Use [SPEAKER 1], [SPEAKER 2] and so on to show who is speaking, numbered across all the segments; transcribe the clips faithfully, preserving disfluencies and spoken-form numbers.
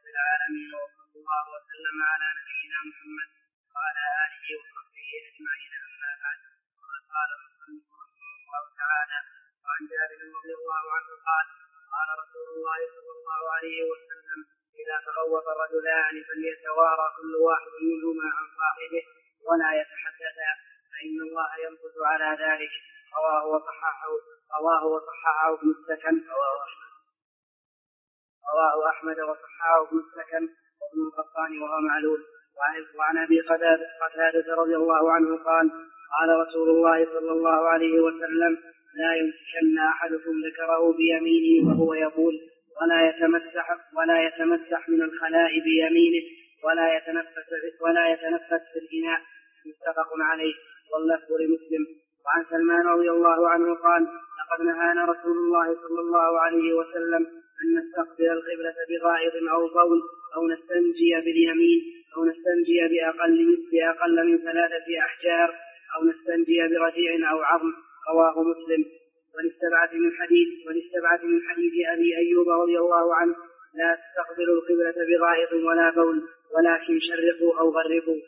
[SPEAKER 1] العالمين، وصلى الله وسلم على نبينا محمد وعلى آله وصحبه أجمعين. أما بعد، وقد قال المصنف رحمه الله تعالى: وعن جابر رضي الله عنه قال: قال رسول الله صلى الله عليه وسلم: إذا تغوط الرجلان فليتوارى كل واحد منهما عن صاحبه ولا يتحدثا، فإن الله يمكث على ذلك. رواه وصححه رواه وصححه ابن السكن رواه أحمد وصححه ابن السكن وابن القطان وهو معلول. وعن أبي قتادة رضي الله عنه قال: قال رسول الله صلى الله عليه وسلم: لا يمسكن أحدكم ذكره بيمينه وهو يقول، ولا يتمسح ولا يتمسح من الخلاء بيمينه، ولا يتنفس ولا يتنفس في الإناء. متفق عليه، واللفظ لمسلم. وعن سلمان رضي الله عنه قال: لقد نهانا رسول الله صلى الله عليه وسلم أن نستقبل القبلة بغائط أو بول، أو نستنجي باليمين، أو نستنجي بأقل بأقل من ثلاثة أحجار، أو نستنجي برجيع أو عظم. رواه مسلم. وللسبعة من حديث وللسبعة من حديث أبي أيوب رضي الله عنه: لا تستقبلوا القبلة بغائط ولا بول، ولكن شرقوا أو غربوا.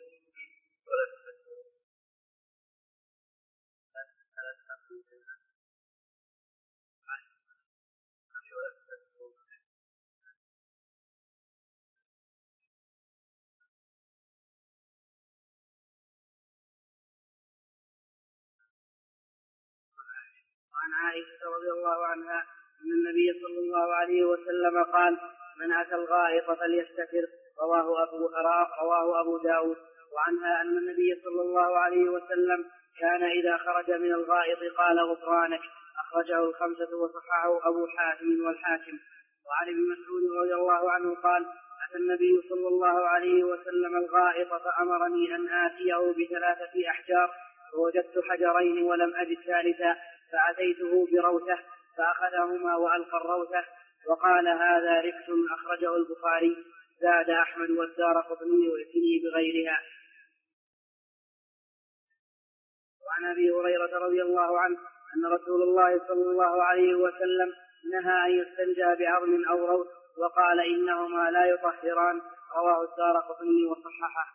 [SPEAKER 1] وعن عائشة رضي الله عنها أن النبي صلى الله عليه وسلم قال: من أتى الغائط فليستتر. رواه أبو, رواه أبو داود. وعنها أن النبي صلى الله عليه وسلم كان إذا خرج من الغائط قال: غفرانك. أخرجه الخمسة وصححه أبو حاتم والحاكم. وعن ابن مسعود رضي الله عنه قال: أتى النبي صلى الله عليه وسلم الغائط فأمرني أن آتيه بثلاثة أحجار، فوجدت حجرين ولم أجد ثالثا، فأتيته بروثة فأخذهما وألقى الروثة وقال: هذا ركس. أخرجه البخاري. زاد أحمد والدارقطني وائتني بغيرها. وعن أبي هريرة رضي الله عنه أن رسول الله صلى الله عليه وسلم نهى أن يستنجى بعظم أو روث، وقال: إنهما لا يطهران. رواه الدارقطني وصححه.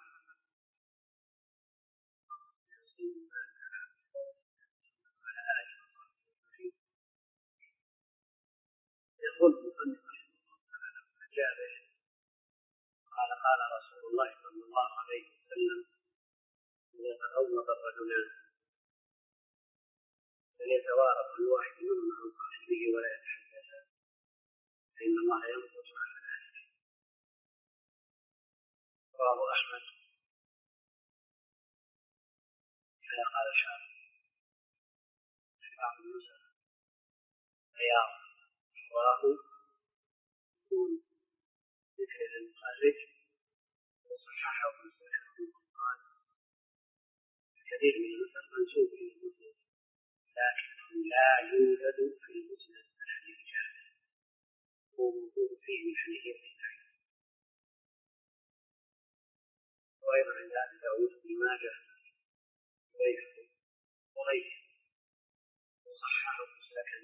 [SPEAKER 1] يقول جابر قال: قال رسول الله صلى الله عليه وسلم: إذا تغوط الرجلان فليتوارى كل واحد منهما عن صاحبه ولا يتحدثا، فإن الله يمكث على ذلك. رواه أحمد. كما قال الشافعي في بعض النسخ: رياض رواه بدون ذكر المخرج، وصححه ابن سعيد قال: كثير من النسخ منسوب إلى المسلم، لكنه لا يوجد في المسلم أحد رجاله، وموجود فيه من حديث ابن سعيد. وأيضا عند أبي داود بن ماجه وغيره وغيره، وصححه ابن السكن.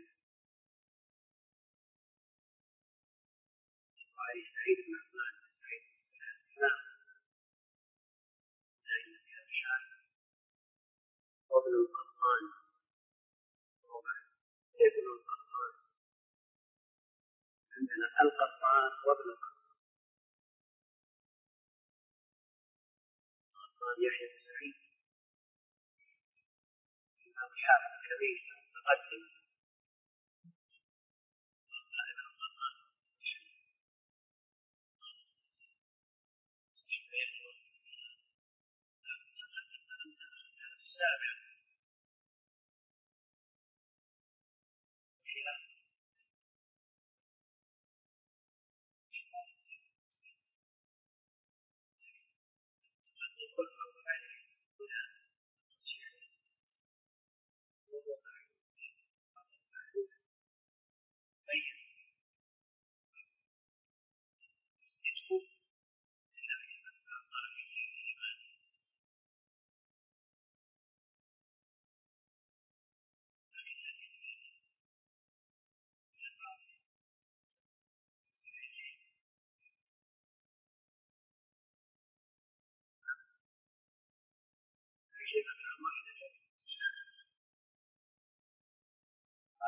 [SPEAKER 1] وعن سعيد بن عثمان سعيد بن وابن القطان ابن القطان عندنا القطان وابن القطان. القطان يحيى بن سعيد الإمام الحافظ الكبير مقدم. ابن القطان السابع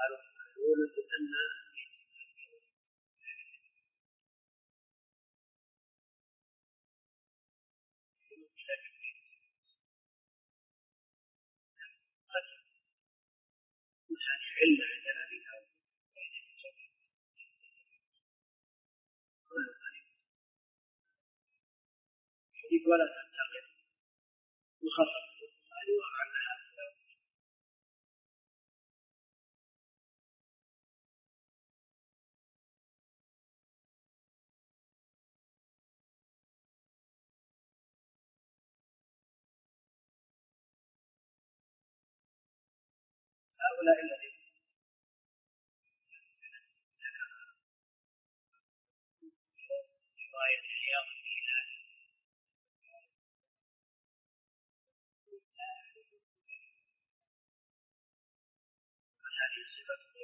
[SPEAKER 1] قالوا يقولون بأن علة عندنا فيها ولا تنتقل مخفف قالوا عنها هؤلاء الذين رواية الحياض الهلال هذه الصفة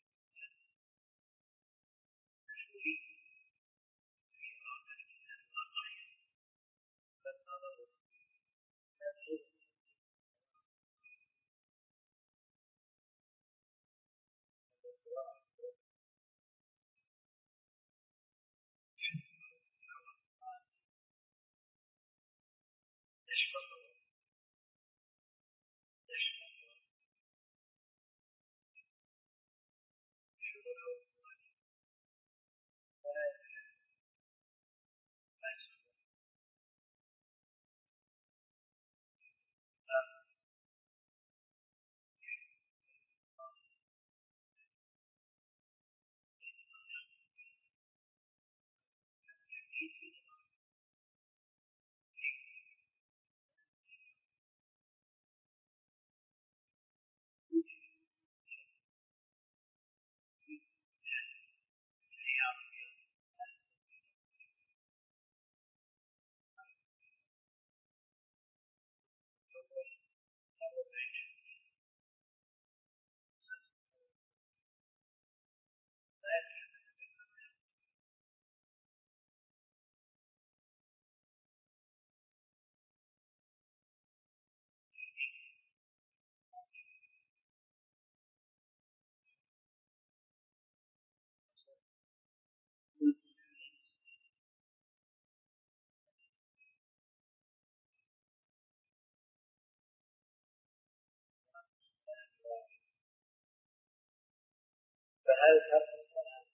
[SPEAKER 1] فهل ترك الصلاة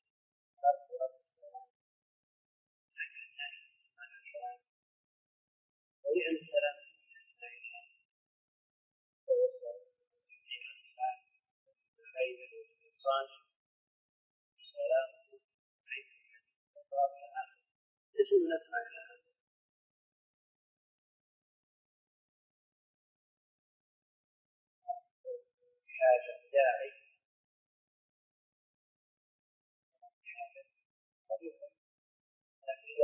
[SPEAKER 1] ولأن السلام توصل بين الإنسان السلام بين الإنسان اسم من أسماء الله حاجة داعي حاجة طريقة لكن لا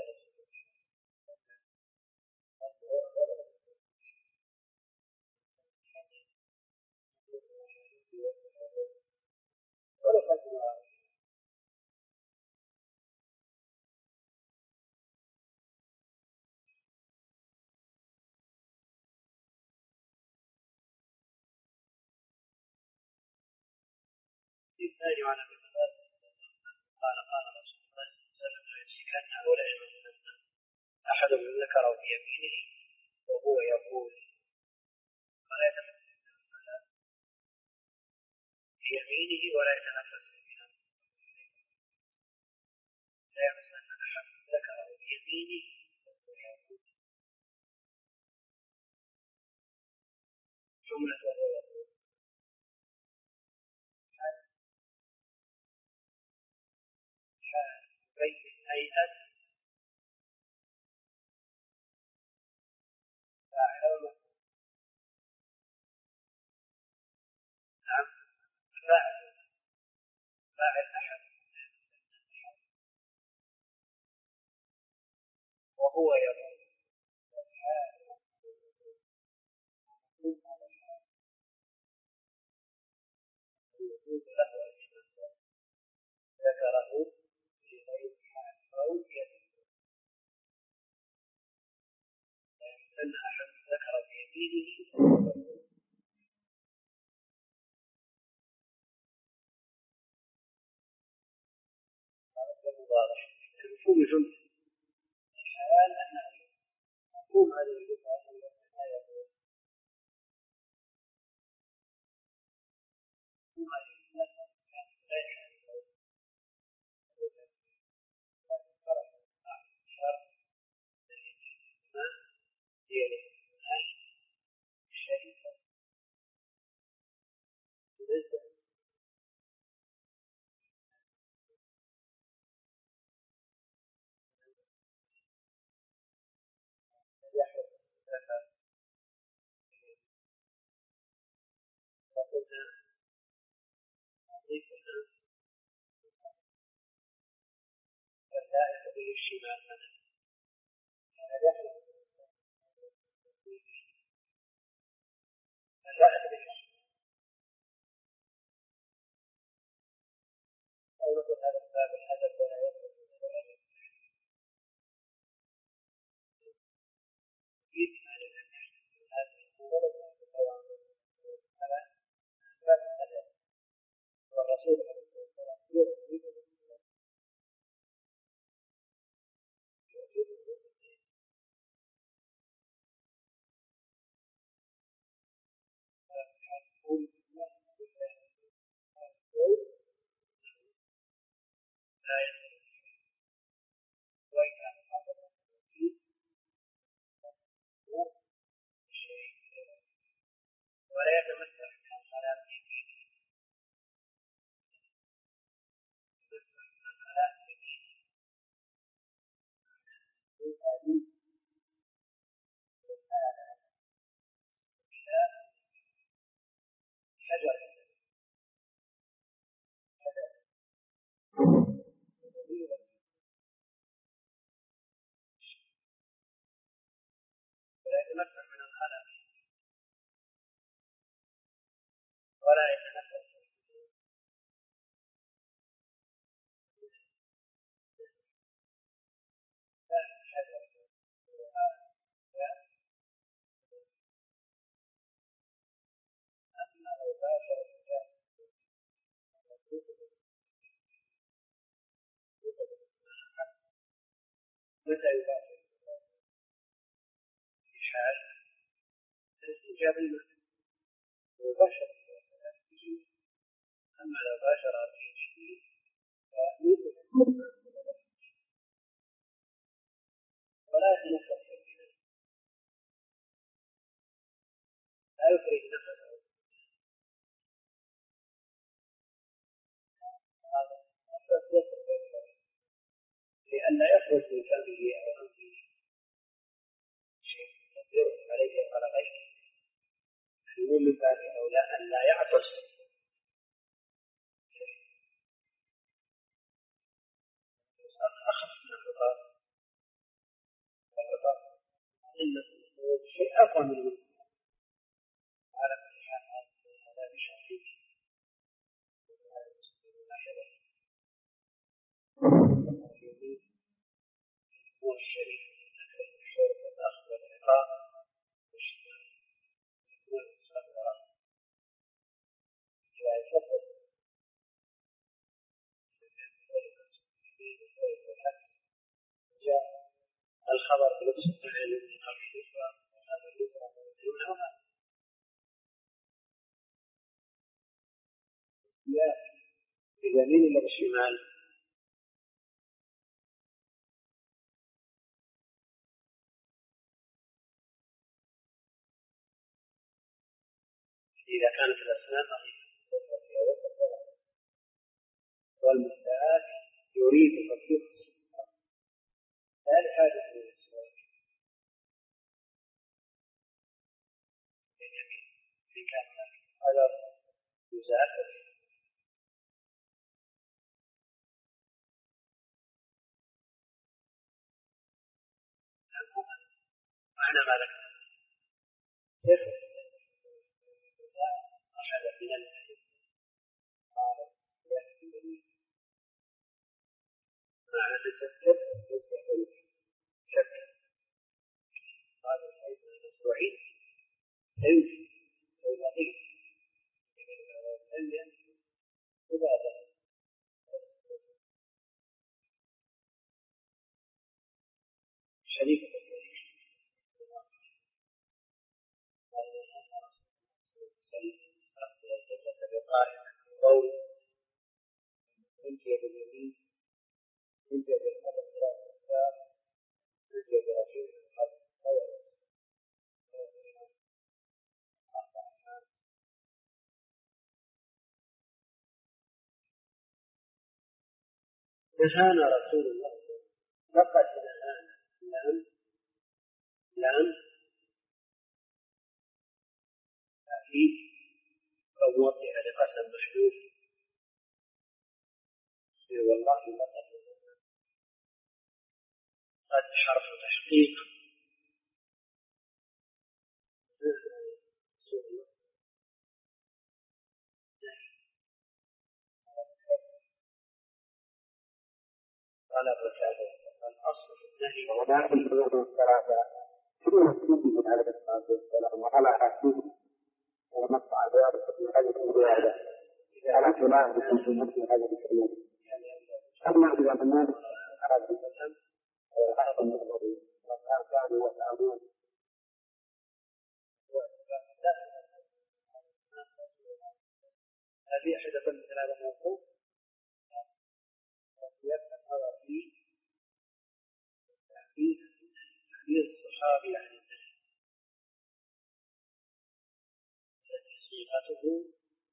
[SPEAKER 1] الثاني عن ابي قال قال رسول الله صلى الله عليه وسلم لا يمسكن ولا يمسن احد ذكره بيمينه وهو يقول ولا يتنفس بيمينه ولا يتنفس بها لا يمسن احد ذكره بيمينه وهو يقول جملة وهو يقول بين هيئة فاعل نعم فاعل فاعل أحد وهو يقول له ذكره في غير حال أو يده
[SPEAKER 2] واضح. مفهوم الجملة الحال أنه مفهوم هذه الجملة لا يقول مفهوم هذه الجملة لا يحل الشمال لا أدري أو نقول هذا باب الهدف ولا يخرج من الهدف يجب أن يكون هذه الصورة على باب الهدف والرسول عليه الصلاة والسلام يقول لا يصير وإن كان هذا شيء ولا يتمثل من الصلاة شجرة ولا يتمثل من الخلق ولا يتنفس لا شجرة أما لو باشر متى يباشر في حال الاستجابة المعنى وباشر أما لو باشر في شيء ولا يتنفس لا يخرج نفسه لأن يخرج من فمه أو أنفه شيء يقدر عليه على غيره يقول من باب أولى أن لا يعطس أخف من الخطاب والخطاب إنه شيء أقوى من المنطق على كل حال هذا بشرعي هو الشريك الأكل والشرب والأخذ والإعطاء والشمال والمصدرات لا يفضل جاء الخبر بنفس الدليل من قبل الإسلام هذا الإسلام يمنعها لا باليمين ولا بالشمال إذا كانت الأسنان ضعيفة والمساك يريد تطبيق السلطان لا لحاجة إلى السؤال باليمين في كان هذا يزال معنى ما لك أحد من الأهل قال معنى تسكت تسكت شك قال الحيث الأسبوعي يمشي والبقية لم يمشي مبادرة شريك قول انت باليمين انت بالقدم ثلاث انت برجل القدم نهانا رسول الله فقط نهانا لم لم تأتي فموضع لقسم مشهور والله لقد قد حرف تحقيق طلب الأصل النهي ولكن حدود الثلاثة كلنا نستفيد من هذا الصلاة والسلام وعلى حسب ومقطع ذلك في هذه الزيادة على خلاف بكم في هذا الكلام أما إذا الناس أراد الإسلام أراد النظري والأركان والأمور هذه أحدة من هذا الموضوع يبقى النظر في تحديث تحديث الصحابي عن النهي التي صيغته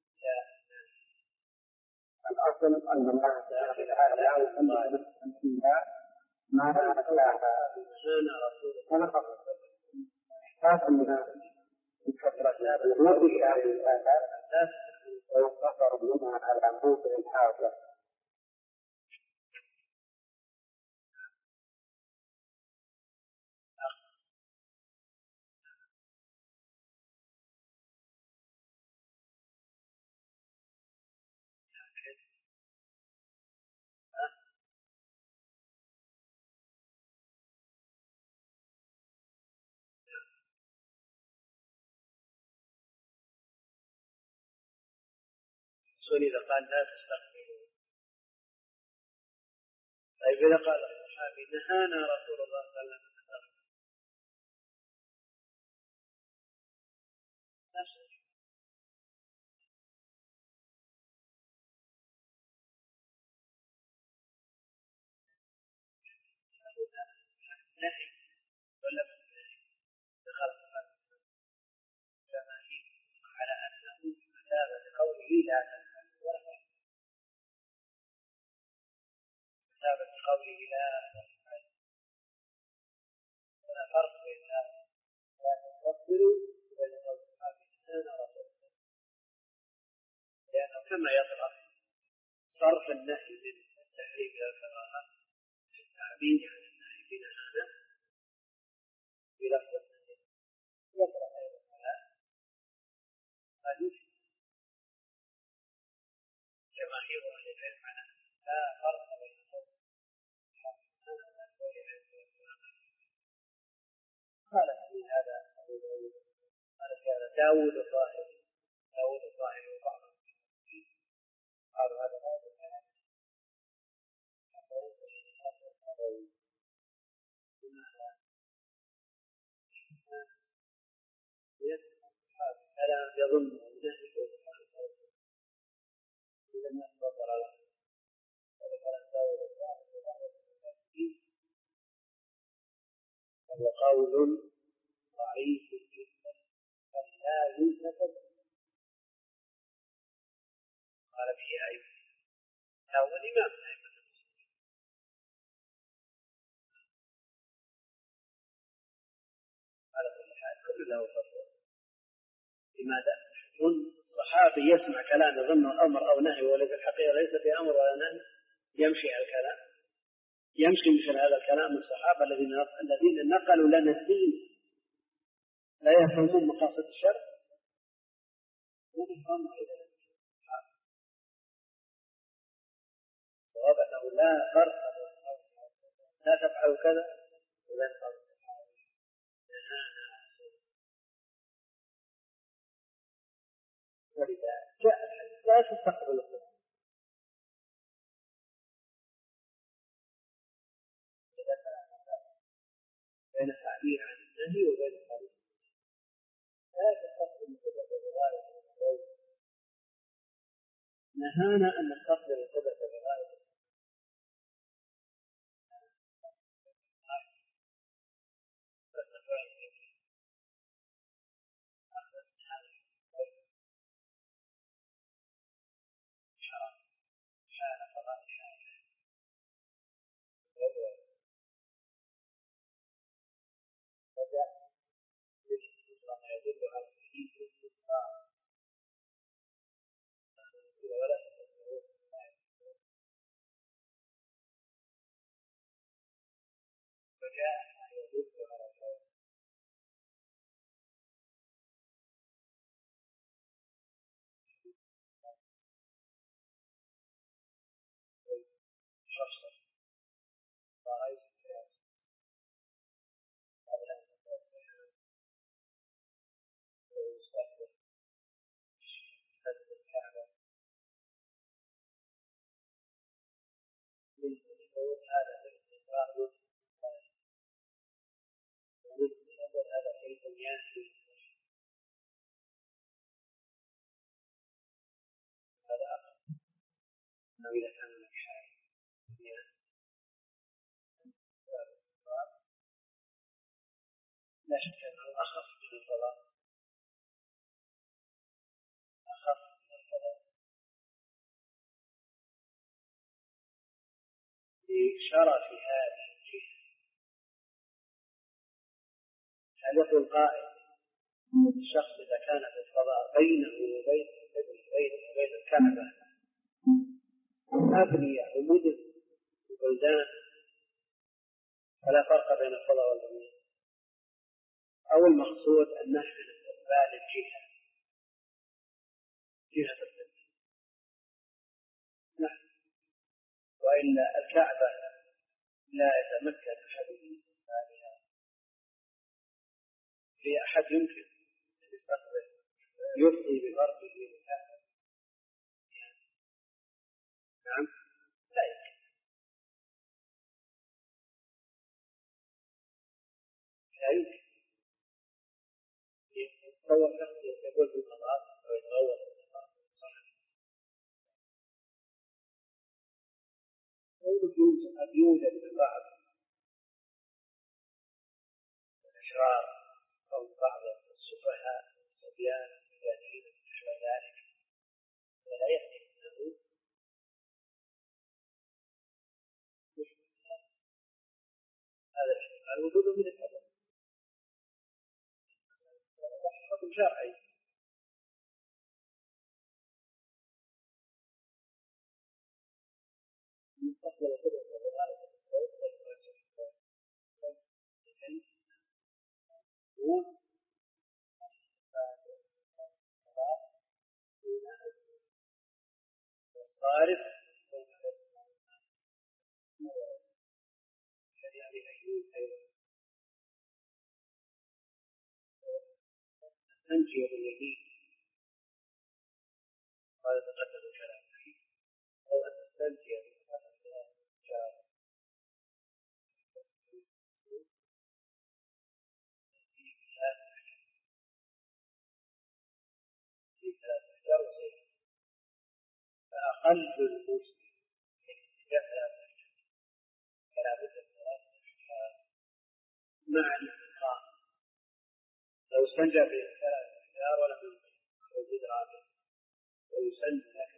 [SPEAKER 2] الأصل أن الله تعالى أن فيها ما أتلاها كان رسول الله خاصة منها بكثرة الوجود هذه الآثار ويقتصر منها على موضع الحاجة إذا قال لا تستقبلوا طيب إذا قال الصحابي نهانا رسول الله صلى الله عليه وسلم نهي ولا دخل الجماهير على أنه كتابة قوله لا تفعل كتابة قوله لا تفعل ولا فرق بين لا تفضلوا وبين الصحابي نهانا رسول الله لأنه كما يطرح صرف النهي من التحريم إلى الكراهة في التعبير عن النهي بنهانا بلفظ النهي يطرح أيضا على حديث جماهير أهل العلم على لا فرق بين قال في هذا قال في هذا داود الظاهري داود الظاهري وبعض قالوا هذا هذا الكلام ألا يظن النهي إذا ما انتظر له وهو قول ضعيف جدا بل لا يلتفت قال به أيضا هو الإمام أيضا على كل حال كل له فضل لماذا؟ الصحابي يسمع كلام يظنه أمر أو نهي ولكن الحقيقة ليس في أمر ولا نهي يمشي على الكلام يمشي مثل هذا الكلام من الصحابة الذين الذين نقلوا لنا الدين لا يفهمون مقاصد الشرع ويفهمون أيضا صواب أنه لا فرق لا تفعلوا كذا ولا تفعلوا ولذا جاء لا تستقبل القرآن بين التعبير عن النهي وبين التعبير لا تستخدم القدرة بغاية الغاية. نهانا أن نستخدم القدرة بغاية شخصا رأيت ويستخدم هذه الكعبة من يقول هذا الاستقرار يقول هذا في البنيان هذا أخر أنه إذا كان هناك حاجة لا شك أنه أخف من الفضاء أخف من الفضاء لإشارة في هذه الجهة. هل يقول قائل الشخص إذا كان في الفضاء بينه وبين بينه وبين الكعبة أبنية ومدن وبلدان فلا فرق بين الفضاء والبنيان، أو المقصود أن نحن استقبال الجهة جهة القبلة نحن، وإلا الكعبة لا يتمكن أحد من استقبالها. في أحد يمكن أن يستقبل يفضي بغربه للكعبة؟ نعم لا يمكن. لا يمكن يتصور شخص يقول في المطار أو يتغوط في المطار قد يوجد في بعض الأشرار أو بعض السفهاء الصبيان الجاهلين نحو ذلك ولا يأتي أنه هذا الاحتمال وجوده من الأول حكم شرعي. مستقبل القدرة والغالب الصارف يعني أيوب أيضا نستنجي باليمين قال تقدم الكلام فيه أو أن نستنجي فأقل المسلم فلا بد مع الاستقامة. لو استنجى بالثلاث أحجار ولم يوجد رابع ويسلم لكن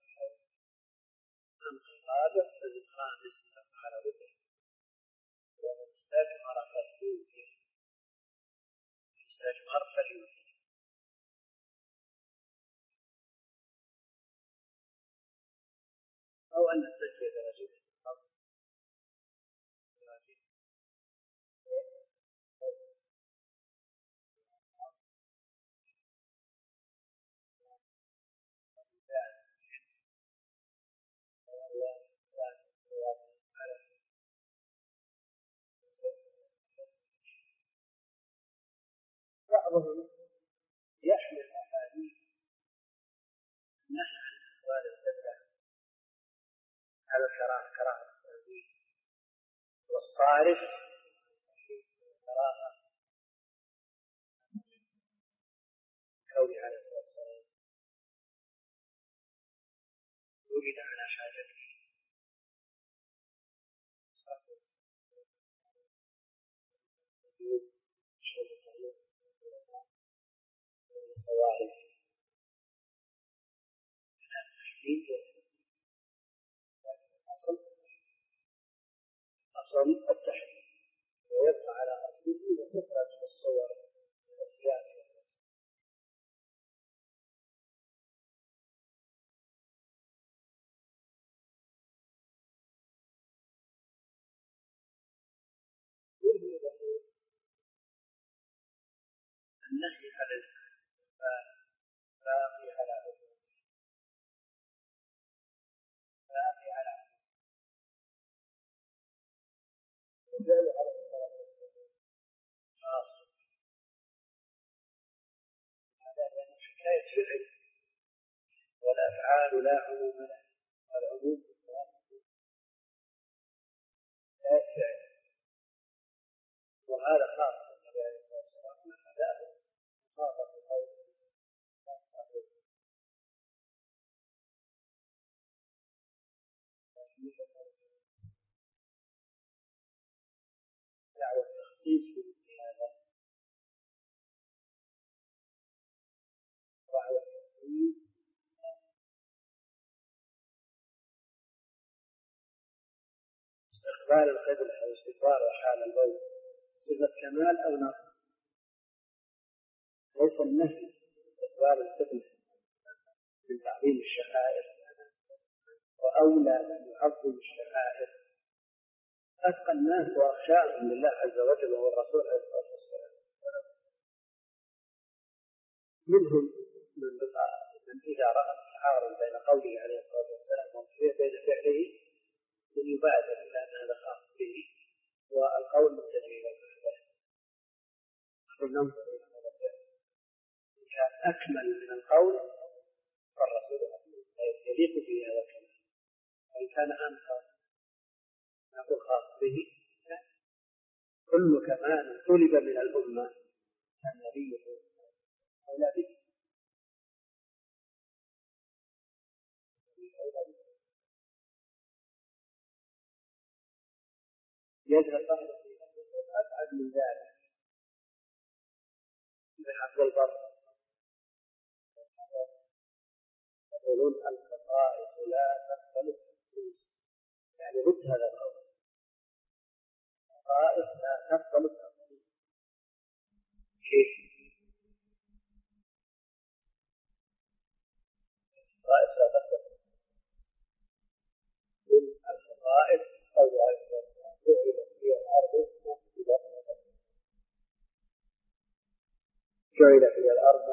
[SPEAKER 2] أما الرابع فالخامس على وجه ومستجمر فليوتر مستجمر فليوتر أو أن نستنجي برجل بعضهم يحمل أحاديث نحن عن أقوال السلف على الكراهة كراهة التنزيه والصارف الكراهة كونه عليه الصلاة والسلام وجد على حاجته الصواعق أصل التحريم ويبقى على أصله وتخرج في الصور والأشياء. النهي على باقي على باقي على وجعل على خاص هذا يعني حكاية فعل والأفعال لا عموم له والعموم لا فعل وهذا خاص دعوة التخصيص في هذا دعوة التخصيص استقبال القبلة أو استقبال حال البول صفة كمال أو نقص ليس النهي استقبال القبلة من تعظيم الشعائر وأولى من يعظم الشعائر أتقى الناس وأخشاهم لله عز وجل وهو الرسول عليه الصلاة والسلام منهم من من إذا رأى تعارض بين قوله عليه الصلاة والسلام وبين فعله من يبادر إلى أن هذا خاص به والقول متجه إلى الفعل فلننظر إلى هذا الفعل إن كان أكمل من القول فالرسول يليق به هذا الكلام وإن كان أنقص نقول خاص به كل كمال طلب من الأمة النبي أولى به يجعل بعض أبعد من ذلك بحق البر يقولون الخصائص لا تختلف يعني ضد هذا القول الخصائص لا تختلف كيف الخصائص لا تختلف الخصائص أو جعلت هي الأرض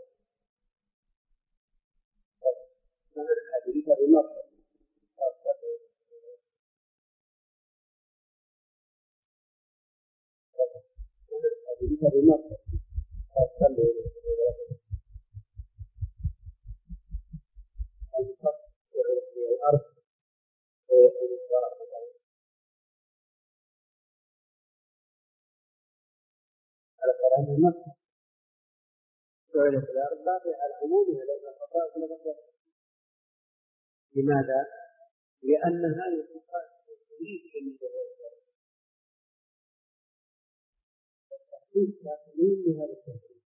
[SPEAKER 2] من الحديث بمرة من الحديث بمرة أصلي الفقر في الأرض ويقول الصلاة على كلام المرة جعلت الأرض باقية على عمومها لأن الخصائص لا تختلف. لماذا؟ لأن هذه الخصائص تريد أن يكون تقليل لهذا الترتيب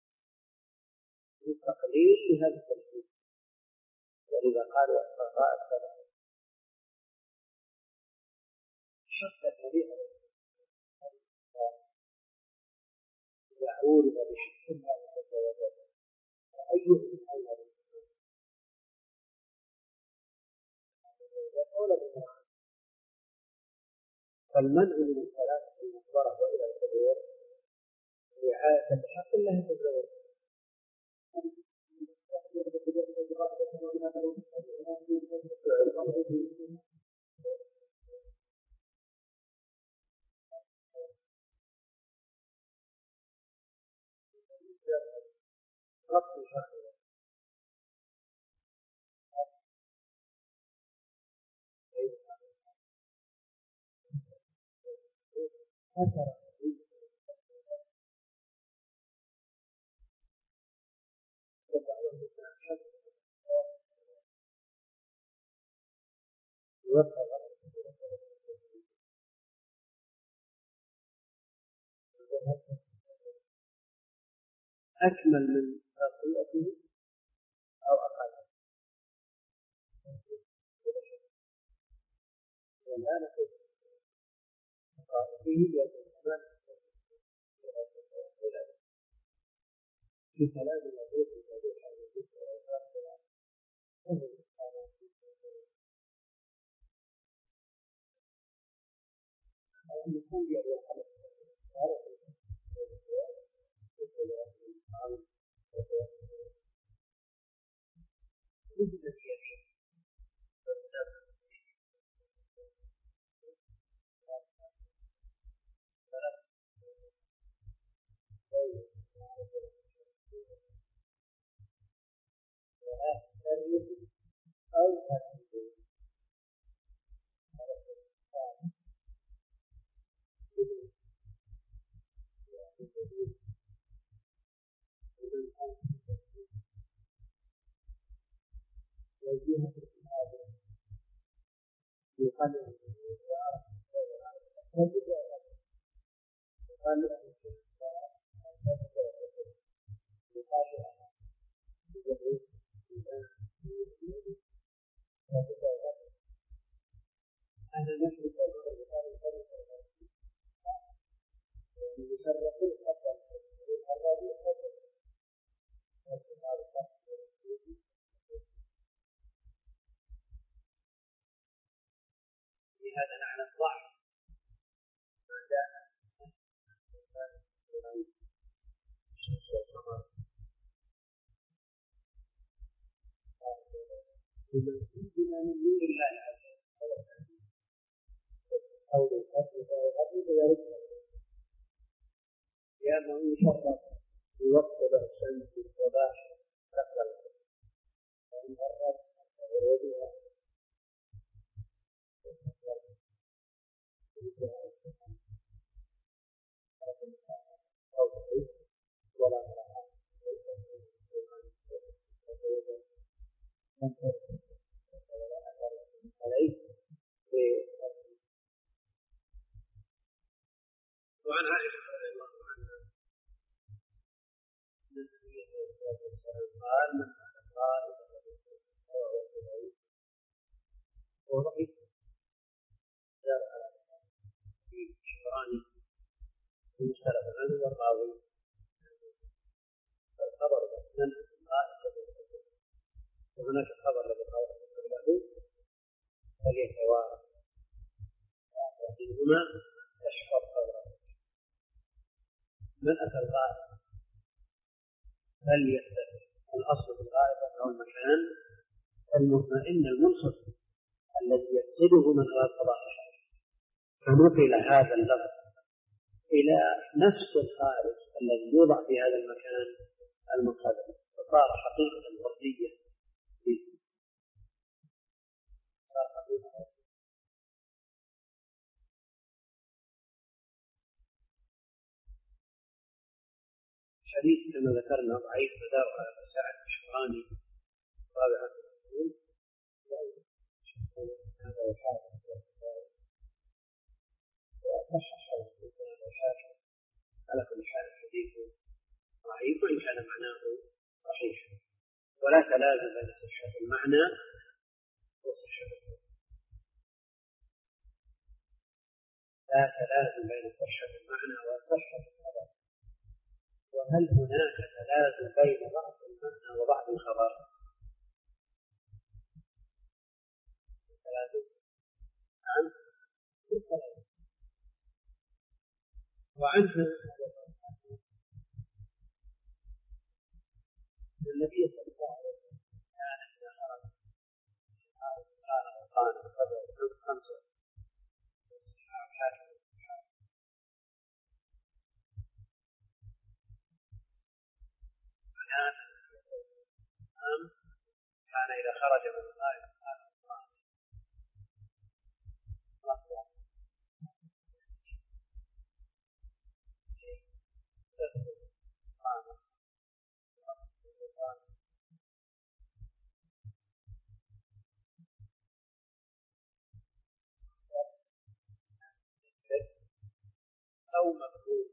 [SPEAKER 2] تقليل لهذا الترتيب ولذا قالوا الخصائص ثلاثة شتى طريقة يعود بشكلها وتزوجها أيهم أولى فالمنع من الصلاة المخبرة وإلى الحضور رعاية بحق الله تزوج أكمل من باقيته أو أقل. والآن باقيته في كلام الوضوء في هذا نعلم ضعف ما جاء الشمس والقمر بما من نور الله عز وجل أو بالقصد أو قبل ذلك لأنه يشرف يوصل الشمس في الصباح تقبل وإن غرب غروبها ولا عليه. وعن عائشة رضي الله عنها أن النبي صلى الله عليه وسلم قال من قال ورأيت جاء في شعراني مختلف عنه والراوي الخبر من قال وهناك خبر الذي قاله فليتوارى منهما يشفر خبره. من أتى الغائب فليستتر. الأصل في الغائب أنه المكان المطمئن المنصف الذي يقصده من أراد قضاء الحاجة، فنقل هذا اللفظ إلى نفس الخارج الذي يوضع في هذا المكان المقدس، فصار حقيقة وردية فيه. صار حقيقة حديث كما ذكرنا ضعيف مدار على سعد الشعراني رابعة الرسول هذا الحاكم وصححه الحاكم. على كل حال الحديث ضعيف وإن كان معناه صحيح، ولا تلازم بين صحة المعنى وصحة الخبر. لا تلازم بين صحة المعنى وصحة الخبر. وهل هناك تلازم بين بعض المعنى وبعض الخبر؟ تلازم عن التلازم. وعنه النبي صلى الله عليه وسلم كان إذا أراد قال وقال قبل خمسة حاكم كان إذا خرج من الغائب قال أو مفعول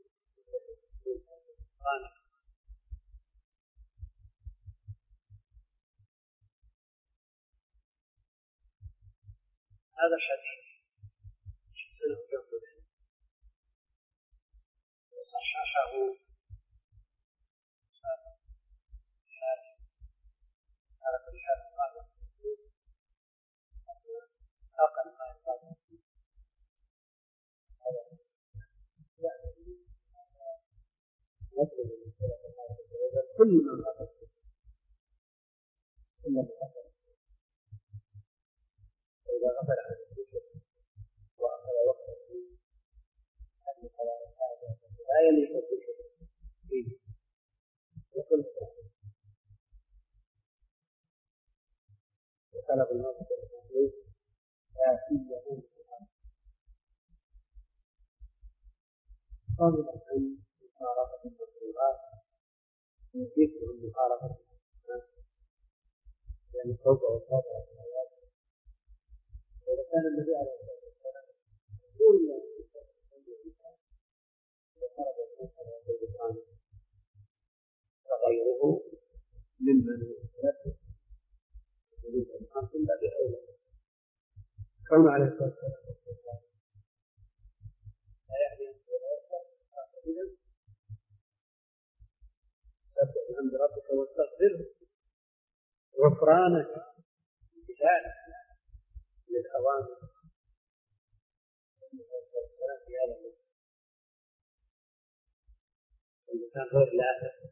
[SPEAKER 2] هذا الحديث صححه على كل حال قال أقل ما يقال كل من غفر كل من غفر وإذا غفر عن الشرك وأخذ وقته أن هذا لا يليق بالشرك فيه وكل وطلب الموت بالتحريف آتيه قامل عن مخالفة المخلوقات ذكر المخالفة يعني التوبة والصبر على الآيات وإذا كان النبي عليه الصلاة والسلام يقول له وخرج الناس على القرآن فغيره ممن يتلبس يريد أن يقام إلا بأولى كون عليه الصلاة والسلام لا يعني أن يتوسل سبح بحمد ربك واستغفره غفرانك بذلك للأوامر والسلام في هذا المسجد الإنسان غير لائق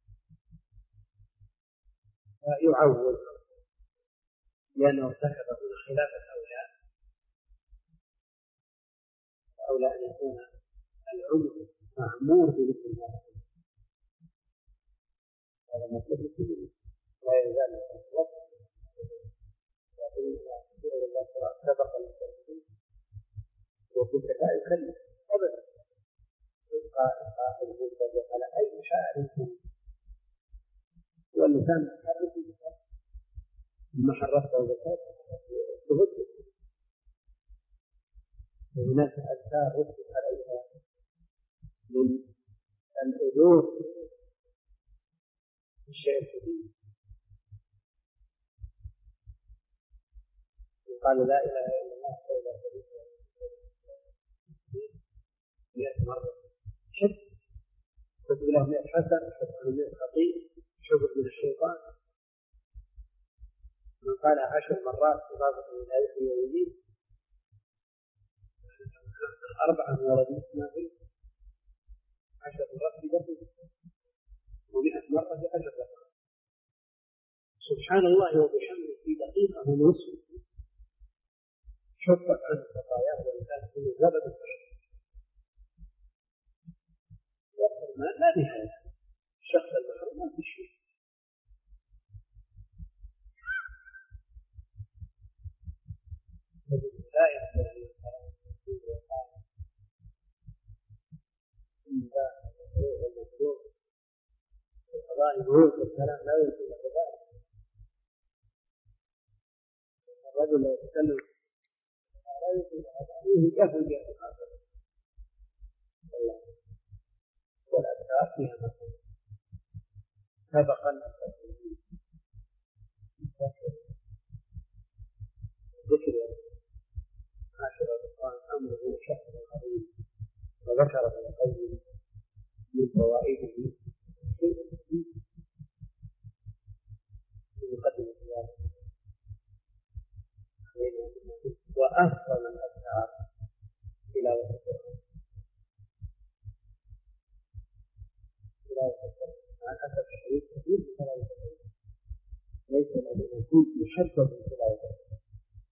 [SPEAKER 2] يعول لأنه ارتكب هنا خلاف الأولى أولى أن يكون العمر معمور بذكر الله هذا مطلوب كله لا يزال الوقت سبق المسلمين وكنت لا يكلف أبدا يبقى الوجود على أي شاعر واللسان يتحرك ما حركته بساط تهدد وهناك أذكار ركز عليها من الأجور في الشيء الكبير قال لا إله إلا الله ولا شريك له مئة مرة شد كتب له مئة حسن شد له مئة خطيئة شكر من الشيطان من قال عشر مرات إضافة من الآية اليومية أربعة ورد إسماعيل عشر مرات بدقيقة ومئة مرة بعشر دقائق سبحان الله وبحمده في دقيقة ونصف شفت عن الخطايا والإنسان كله زبد البشر وقت ما لا نهاية الشخص البشر ما في شيء لا يحتاج إلى الكلام والقول إن ذا المشروع والمشروع القضاء يقول الكلام لا يمكن ذلك الرجل لا يتكلم لا يمكن أن يكفل بأسفل والأذكار فيها مثلا سبقا ذكر عاشر القرآن أمره شهر عظيم وذكر ابن القيم من فوائده شيء في مقدمة ذلك وأفضل الأذكار تلاوة القرآن تلاوة القرآن مع الأسف الشديد كثير من تلاوة القرآن ليس الذين كنت يحبب من تلاوة القرآن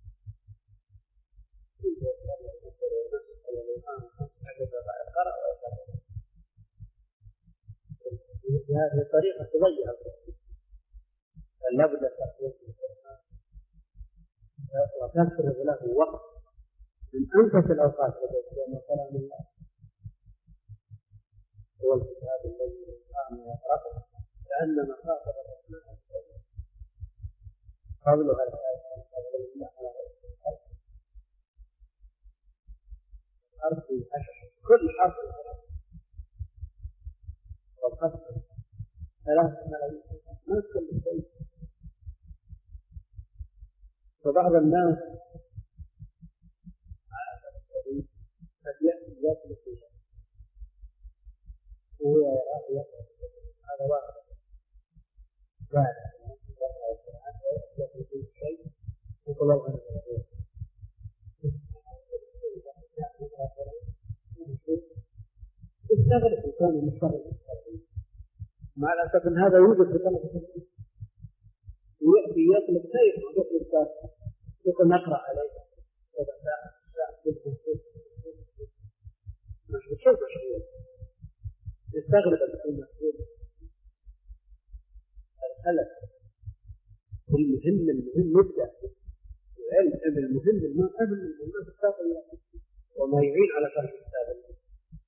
[SPEAKER 2] هذه الطريقة تضيع لابد تأخذ القرآن وتفرغ له وقت من أنفس الأوقات لديك كلام الله هو الكتاب الذي الإنسان يقرأه لأن مخاطب الرحمن قبلها الآية قبل الله على حرف عشر، كل حرف والقسم ثلاثة ملايين، ما كل شيء. وبعض الناس قد يأتي يطلق شيء وهو يراه يطلق هذا واحد بعد يطلق شيء يقول الله أنا يستغرق الإنسان المستغرق مع الأسف أن هذا يوجد في طلبة العلم، ويأتي يطلب شيء يطلب ذاته يقول نقرأ عليه ربع ساعة ساعة مش بشوف شيء يستغرق الإنسان الخلل. المهم المهم يبدأ العلم قبل المهم المهم قبل المهم التقوى وما يعين على شرح الكتاب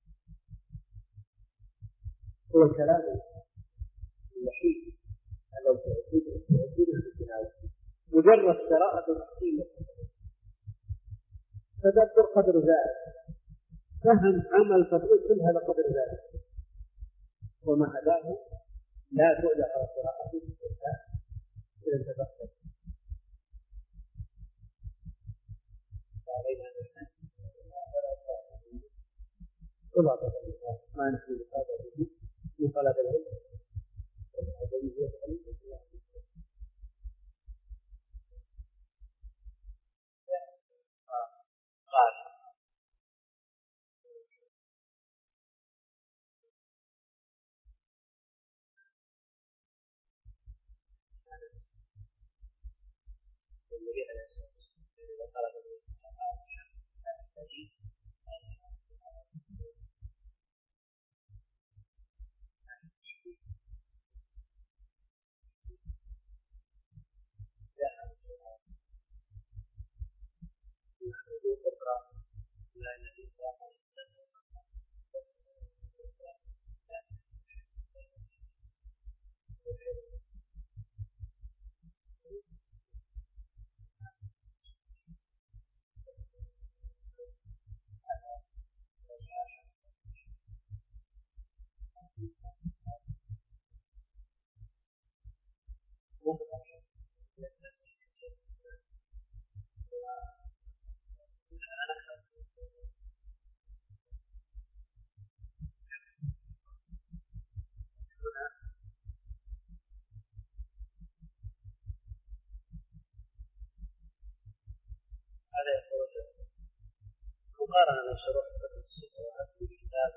[SPEAKER 2] هو الكلام الوحيد الذي يعطينا في الكلام مجرد قراءة تحصيل تدبر قدر ذلك، فهم عمل تطبيق كل هذا قدر ذلك، ومع ذلك لا تؤذى على قراءته إذا تفكر علينا أن طلب ما نحن بهذا من طلب العلم قال النبي عليه الصلاة والسلام إذا طلب الحديث لا الذي هذا يقول مقارنة شروح الصفات في الكتاب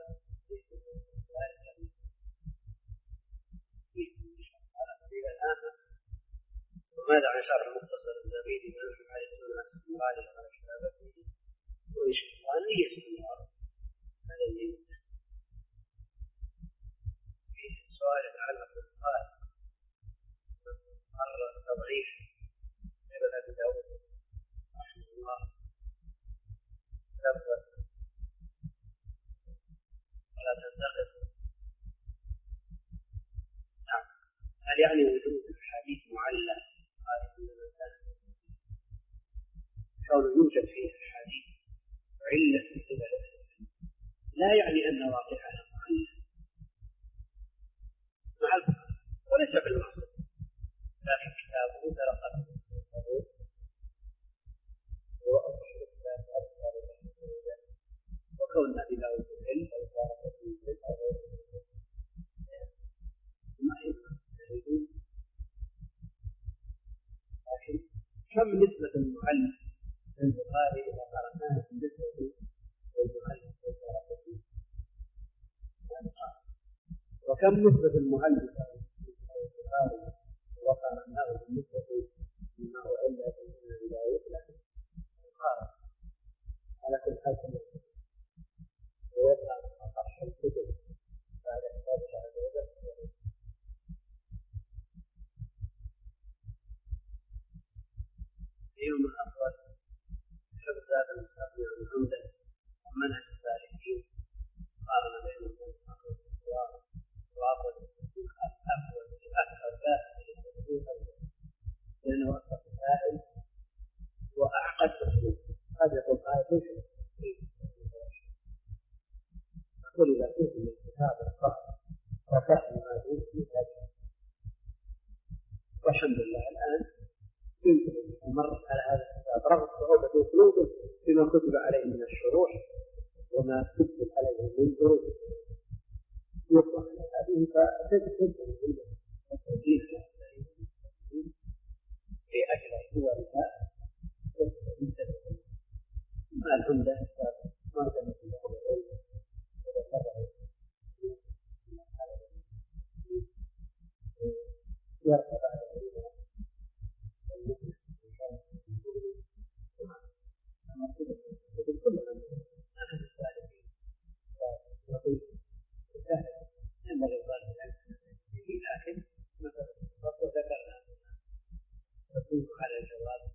[SPEAKER 2] وماذا عن شرح المختصر الزبيدي من عليه السنة الصالح على كتابته ويشكر أن يسمى هذا اللي فيه سؤال يتعلق بالقرآن مرة تضعيف ابن أبي داود رحمه الله تبدأ ولا تنتقد. نعم، هل يعني وجود الحديث معلق كون يوجد فيه الحديث علة لا يعني أن واقعها معلق مع الفقه وليس بالمقصود، لكن كتابه تلقى وكون أبي داود العلم أو صارت العلم أو ما يريدون. لكن كم نسبة المعلم البخاري إذا قرأناها بالنسبة للمعلم البخاري، وكم نسبة المعلم البخاري وقرأناه بالنسبة لما هو علة من البداية لكن قارئ على كل حال ويبقى أصح الكتب بعد كتاب الله عز وجل. يوم الأفضل حفظ هذا المستقبل العمدة ومنهج السالكين قارن بين وأفضل يقول إذا كنت من كتاب القرآن وفهم ما فيه ذلك. والحمد لله الآن يمكن أن مر على هذا الكتاب رغم صعوبة أسلوبه بما كتب عليه من الشروح وما كتب عليه من دروس يطلع على هذه فتجد التوجيه في أكثر دولها ما العمدة ما كانت يرفع لكن مثلا ذكرنا تكون على الجواب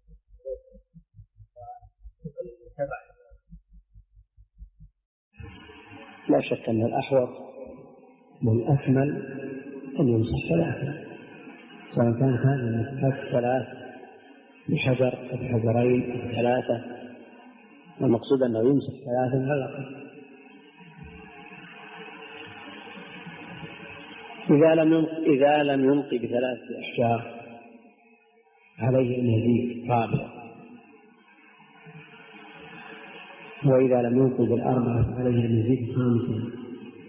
[SPEAKER 2] لا شك أن الأحوط والأكمل أن يمسح ثلاثة، سواء كان هذا المسحات ثلاث بحجر أو حجرين أو ثلاثة، المقصود أنه يمسح ثلاثة على الأقل. إذا لم إذا لم ينقي بثلاث أحجار عليه أن يزيد رابع، وإذا لم ينقي بالأربعة عليه أن يزيد خامسا.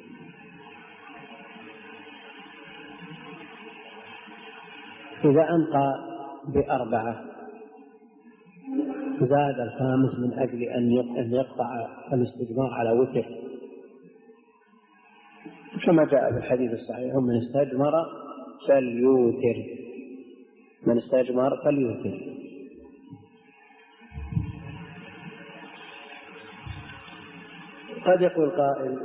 [SPEAKER 2] إذا أنقى بأربعة زاد الخامس من أجل أن يقطع الاستجمار على وتر، كما جاء في الحديث الصحيح: من استجمر فليوتر، من استجمر فليوتر. قد يقول قائل: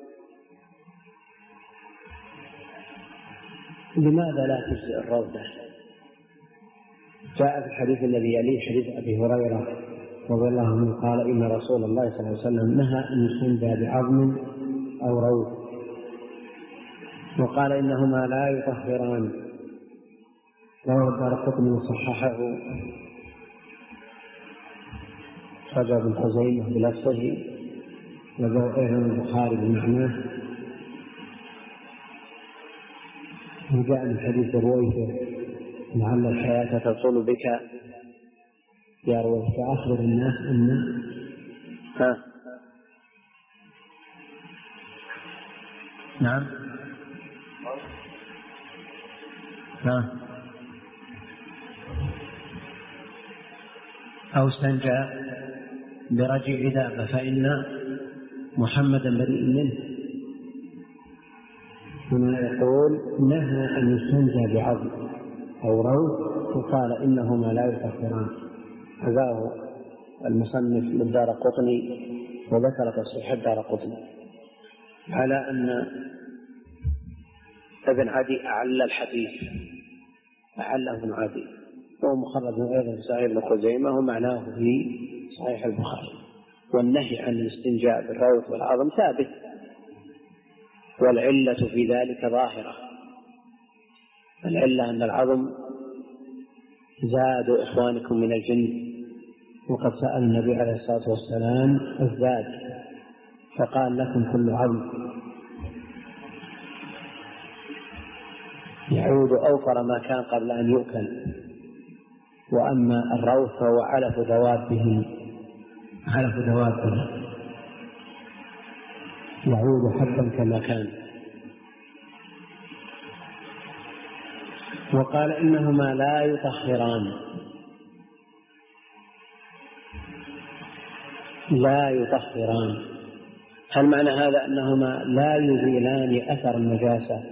[SPEAKER 2] لماذا لا تجزئ الروضة؟ جاء في الحديث الذي يليه حديث أبي هريرة رضي الله عنه قال: إن رسول الله صلى الله عليه وسلم نهى أن يستنجى بعظم أو روث، وقال إنهما لا يطهران. رواه الدارقطني وصححه رجع بن خزيمة بلفظه، وجاء البخاري بمعناه. وجاء من حديث رويته: لعل الحياة تطول بك يا رويته فأخبر الناس أن ها نعم ها أو استنجى برجع دابة فإن محمدا بريء منه. هنا يقول: نهى أن يستنجى بعظم أو روث، وقال إنهما لا يطهران. هذا المصنف للدارقطني وذكر تصحيح الدارقطني على أن ابن عدي أعل الحديث، أعله ابن عدي، وهو مخرج أيضا في صحيح ابن خزيمة ومعناه في صحيح البخاري. والنهي عن الاستنجاء بالروث والعظم ثابت، والعلة في ذلك ظاهرة. العلة أن العظم زاد إخوانكم من الجن، وقد سأل النبي عليه الصلاة والسلام الزاد فقال: لكم كل عظم يعود أوفر ما كان قبل أن يؤكل. وأما الروث فهو علف دوابهم، علف دوابهم يعود حبا كما كان. وقال إنهما لا يطهران، لا يطهران. هل معنى هذا أنهما لا يزيلان أثر النجاسة،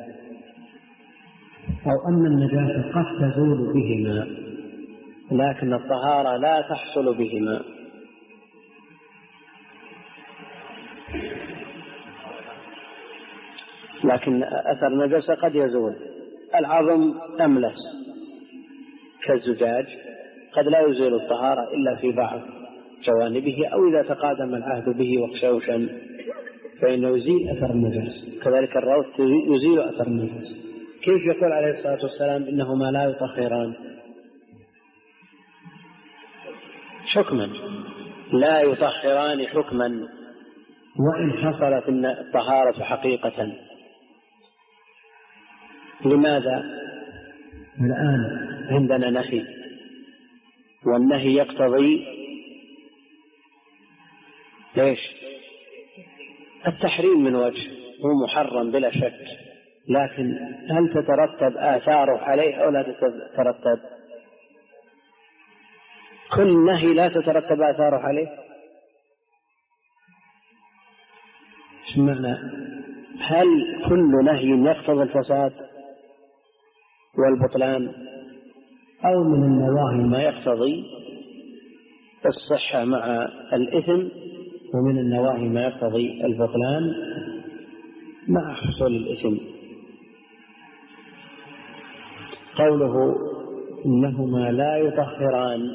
[SPEAKER 2] أو أن النجاسة قد تزول بهما لكن الطهارة لا تحصل بهما؟ لكن أثر النجاسة قد يزول. العظم أملس كالزجاج، قد لا يزيل الطهارة إلا في بعض جوانبه، أو إذا تقادم العهد به وخشوشا فإنه يزيل أثر النجاسة. كذلك الروث يزيل أثر النجاسة. كيف يقول عليه الصلاة والسلام إنهما لا يطهران؟ حكما لا يطهران حكما،
[SPEAKER 3] وإن حصلت الطهارة حقيقة. لماذا الآن عندنا نهي، والنهي يقتضي ليش التحريم من وجه، هو محرم بلا شك، لكن هل تترتب آثاره عليه أو لا تترتب؟ كل نهي لا تترتب آثاره عليه. ايش معنى؟ هل كل نهي يقتضي الفساد والبطلان، أو من النواهي ما يقتضي الصحة مع الإثم، ومن النواهي ما يقتضي البطلان مع حصول الإثم؟ قوله إنهما لا يطهران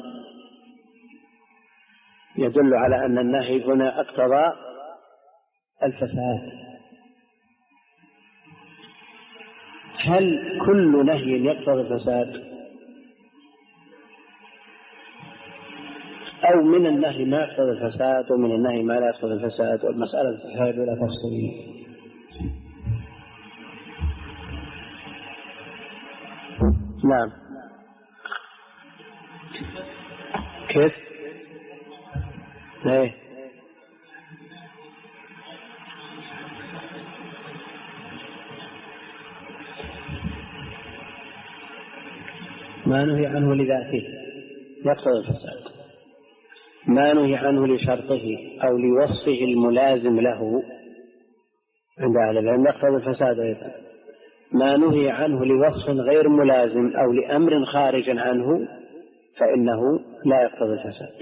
[SPEAKER 3] يدل على أن النهي هنا اقتضى الفساد. هل كل نهي يقتضي الفساد، أو من النهي ما يقتضي الفساد ومن النهي ما لا يقتضي الفساد؟ والمسألة تحتاج إلى تفصيل. نعم. كيف؟ ايه ما نهي عنه لذاته يقتضي الفساد، ما نهي عنه لشرطه أو لوصفه الملازم له عند أهل العلم يقتضي الفساد أيضا. ما نهي عنه لوصف غير ملازم أو لأمر خارج عنه فإنه لا يقتضي الفساد.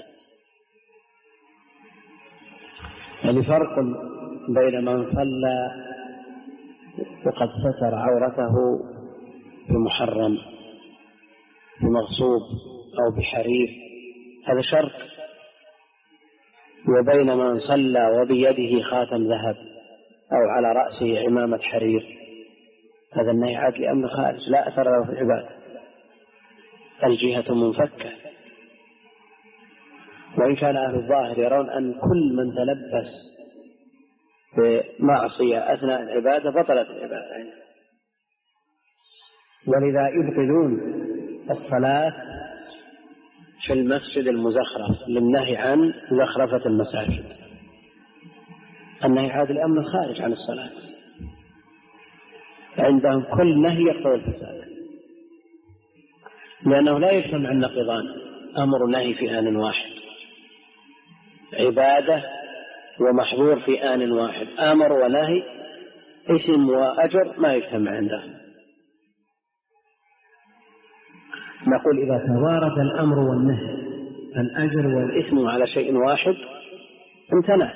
[SPEAKER 3] يعني فرق بين من صلى وقد ستر عورته بمحرم بمغصوب أو بحرير، هذا شرط، وبين من صلى وبيده خاتم ذهب أو على رأسه عمامة حرير، هذا النهي عاد لأمر خارج لا أثر له في العبادة، الجهة منفكة. وإن كان أهل الظاهر يرون أن كل من تلبس بمعصية أثناء العبادة بطلت العبادة، ولذا يبطلون الصلاة في المسجد المزخرف للنهي عن زخرفة المساجد. النهي عاد الأمر خارج عن الصلاة، عندهم كل نهي يقتضي الفساد، لأنه لا يجتمع النقيضان، أمر نهي في آن واحد، عبادة ومحظور في آن واحد، أمر ونهي اسم وأجر ما يجتمع عندهم. نقول إذا توارد الأمر والنهي الأجر والإثم على شيء واحد امتنع،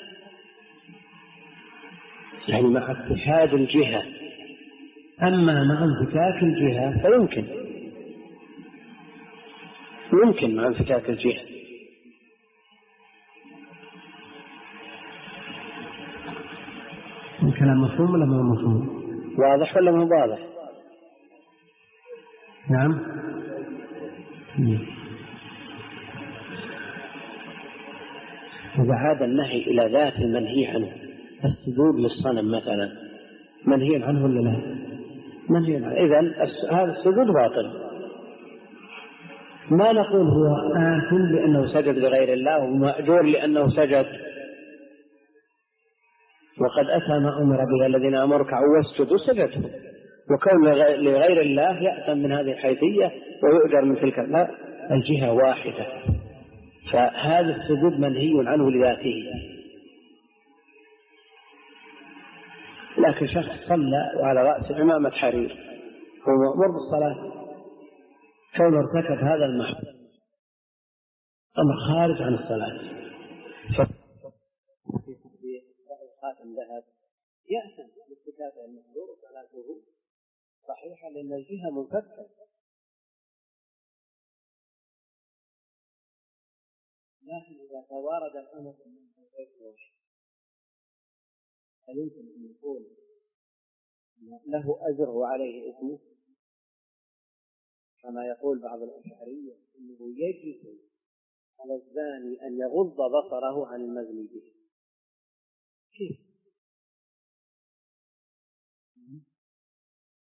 [SPEAKER 3] يعني مع اتحاد الجهة. أما مع انفكاك الجهة فيمكن يمكن مع انفكاك الجهة. الكلام مفهوم ولا ما مفهوم؟ واضح ولا ما هو واضح؟ نعم. إذا عاد النهي إلى ذات المنهي عنه، السجود للصنم مثلا منهي عنه ولا لا؟ منهي عنه، إذن هذا السجود باطل. ما نقول هو آثم لأنه سجد لغير الله ومأجور لأنه سجد، وقد أتى ما أمر به الذين أمروا ركعوا واسجدوا سجدوا، وكون لغير الله يأثم من هذه الحيثية ويؤجر من تلك، لا، الجهة واحدة. فهذا السجود منهي عنه لذاته. لكن شخص صلى وعلى رأسه عمامة حرير هو مأمور بالصلاة، كون ارتكب هذا المحظور أمر خارج عن الصلاة في خاتم ذهب يأثم بارتكاب المحظور وصلاته صحيحة لأن الجهة منفكة. لكن إذا توارد الأمر من غير واحد هل يمكن أن يقول له أجر وعليه إثم، كما يقول بعض الأشعرية إنه يجب على الزاني أن يغض بصره عن المزني به،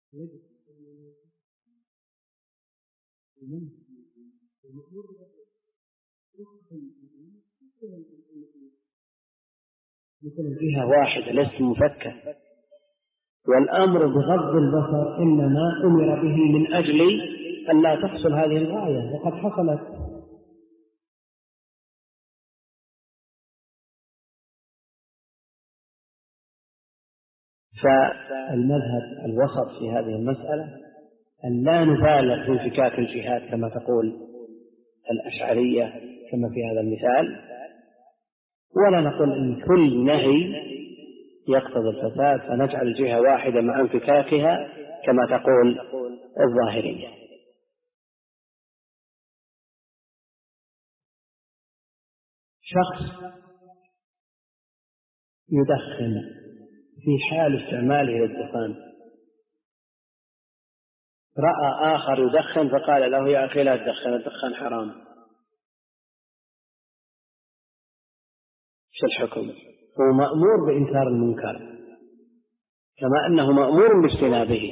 [SPEAKER 3] مثل الجهة واحدة لست مفكة، والأمر بغض البصر إنما أمر به من أجل أن لا تحصل هذه الغاية، وقد حصلت. فالمذهب الوسط في هذه المسألة أن لا نبالغ في انفكاك الجهات كما تقول الأشعرية كما في هذا المثال، ولا نقول إن كل نهي يقتضي الفساد فنجعل الجهة واحدة مع انفكاكها كما تقول الظاهرية. شخص يدخن في حال استعماله للدخان، رأى آخر يدخن فقال له يا أخي لا تدخن، الدخان حرام، شو الحكم؟ هو مأمور بإنكار المنكر كما أنه مأمور باجتنابه،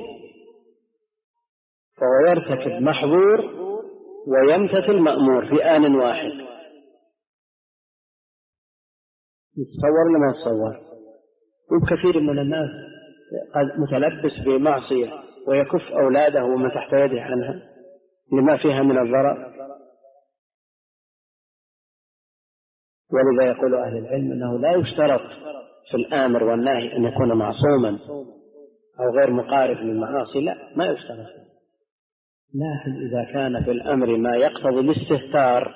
[SPEAKER 3] فهو يرتكب محظور ويمتثل مأمور في آن واحد. يتصور لما يتصور. وكثير من الناس قد متلبس بمعصية ويكف أولاده ومن تحت يده عنها لما فيها من الضرر. ولذا يقول أهل العلم أنه لا يشترط في الآمر والنهي أن يكون معصوما أو غير مقارب للمعاصي، لا ما يشترط، لكن إذا كان في الأمر ما يقتضي الاستهتار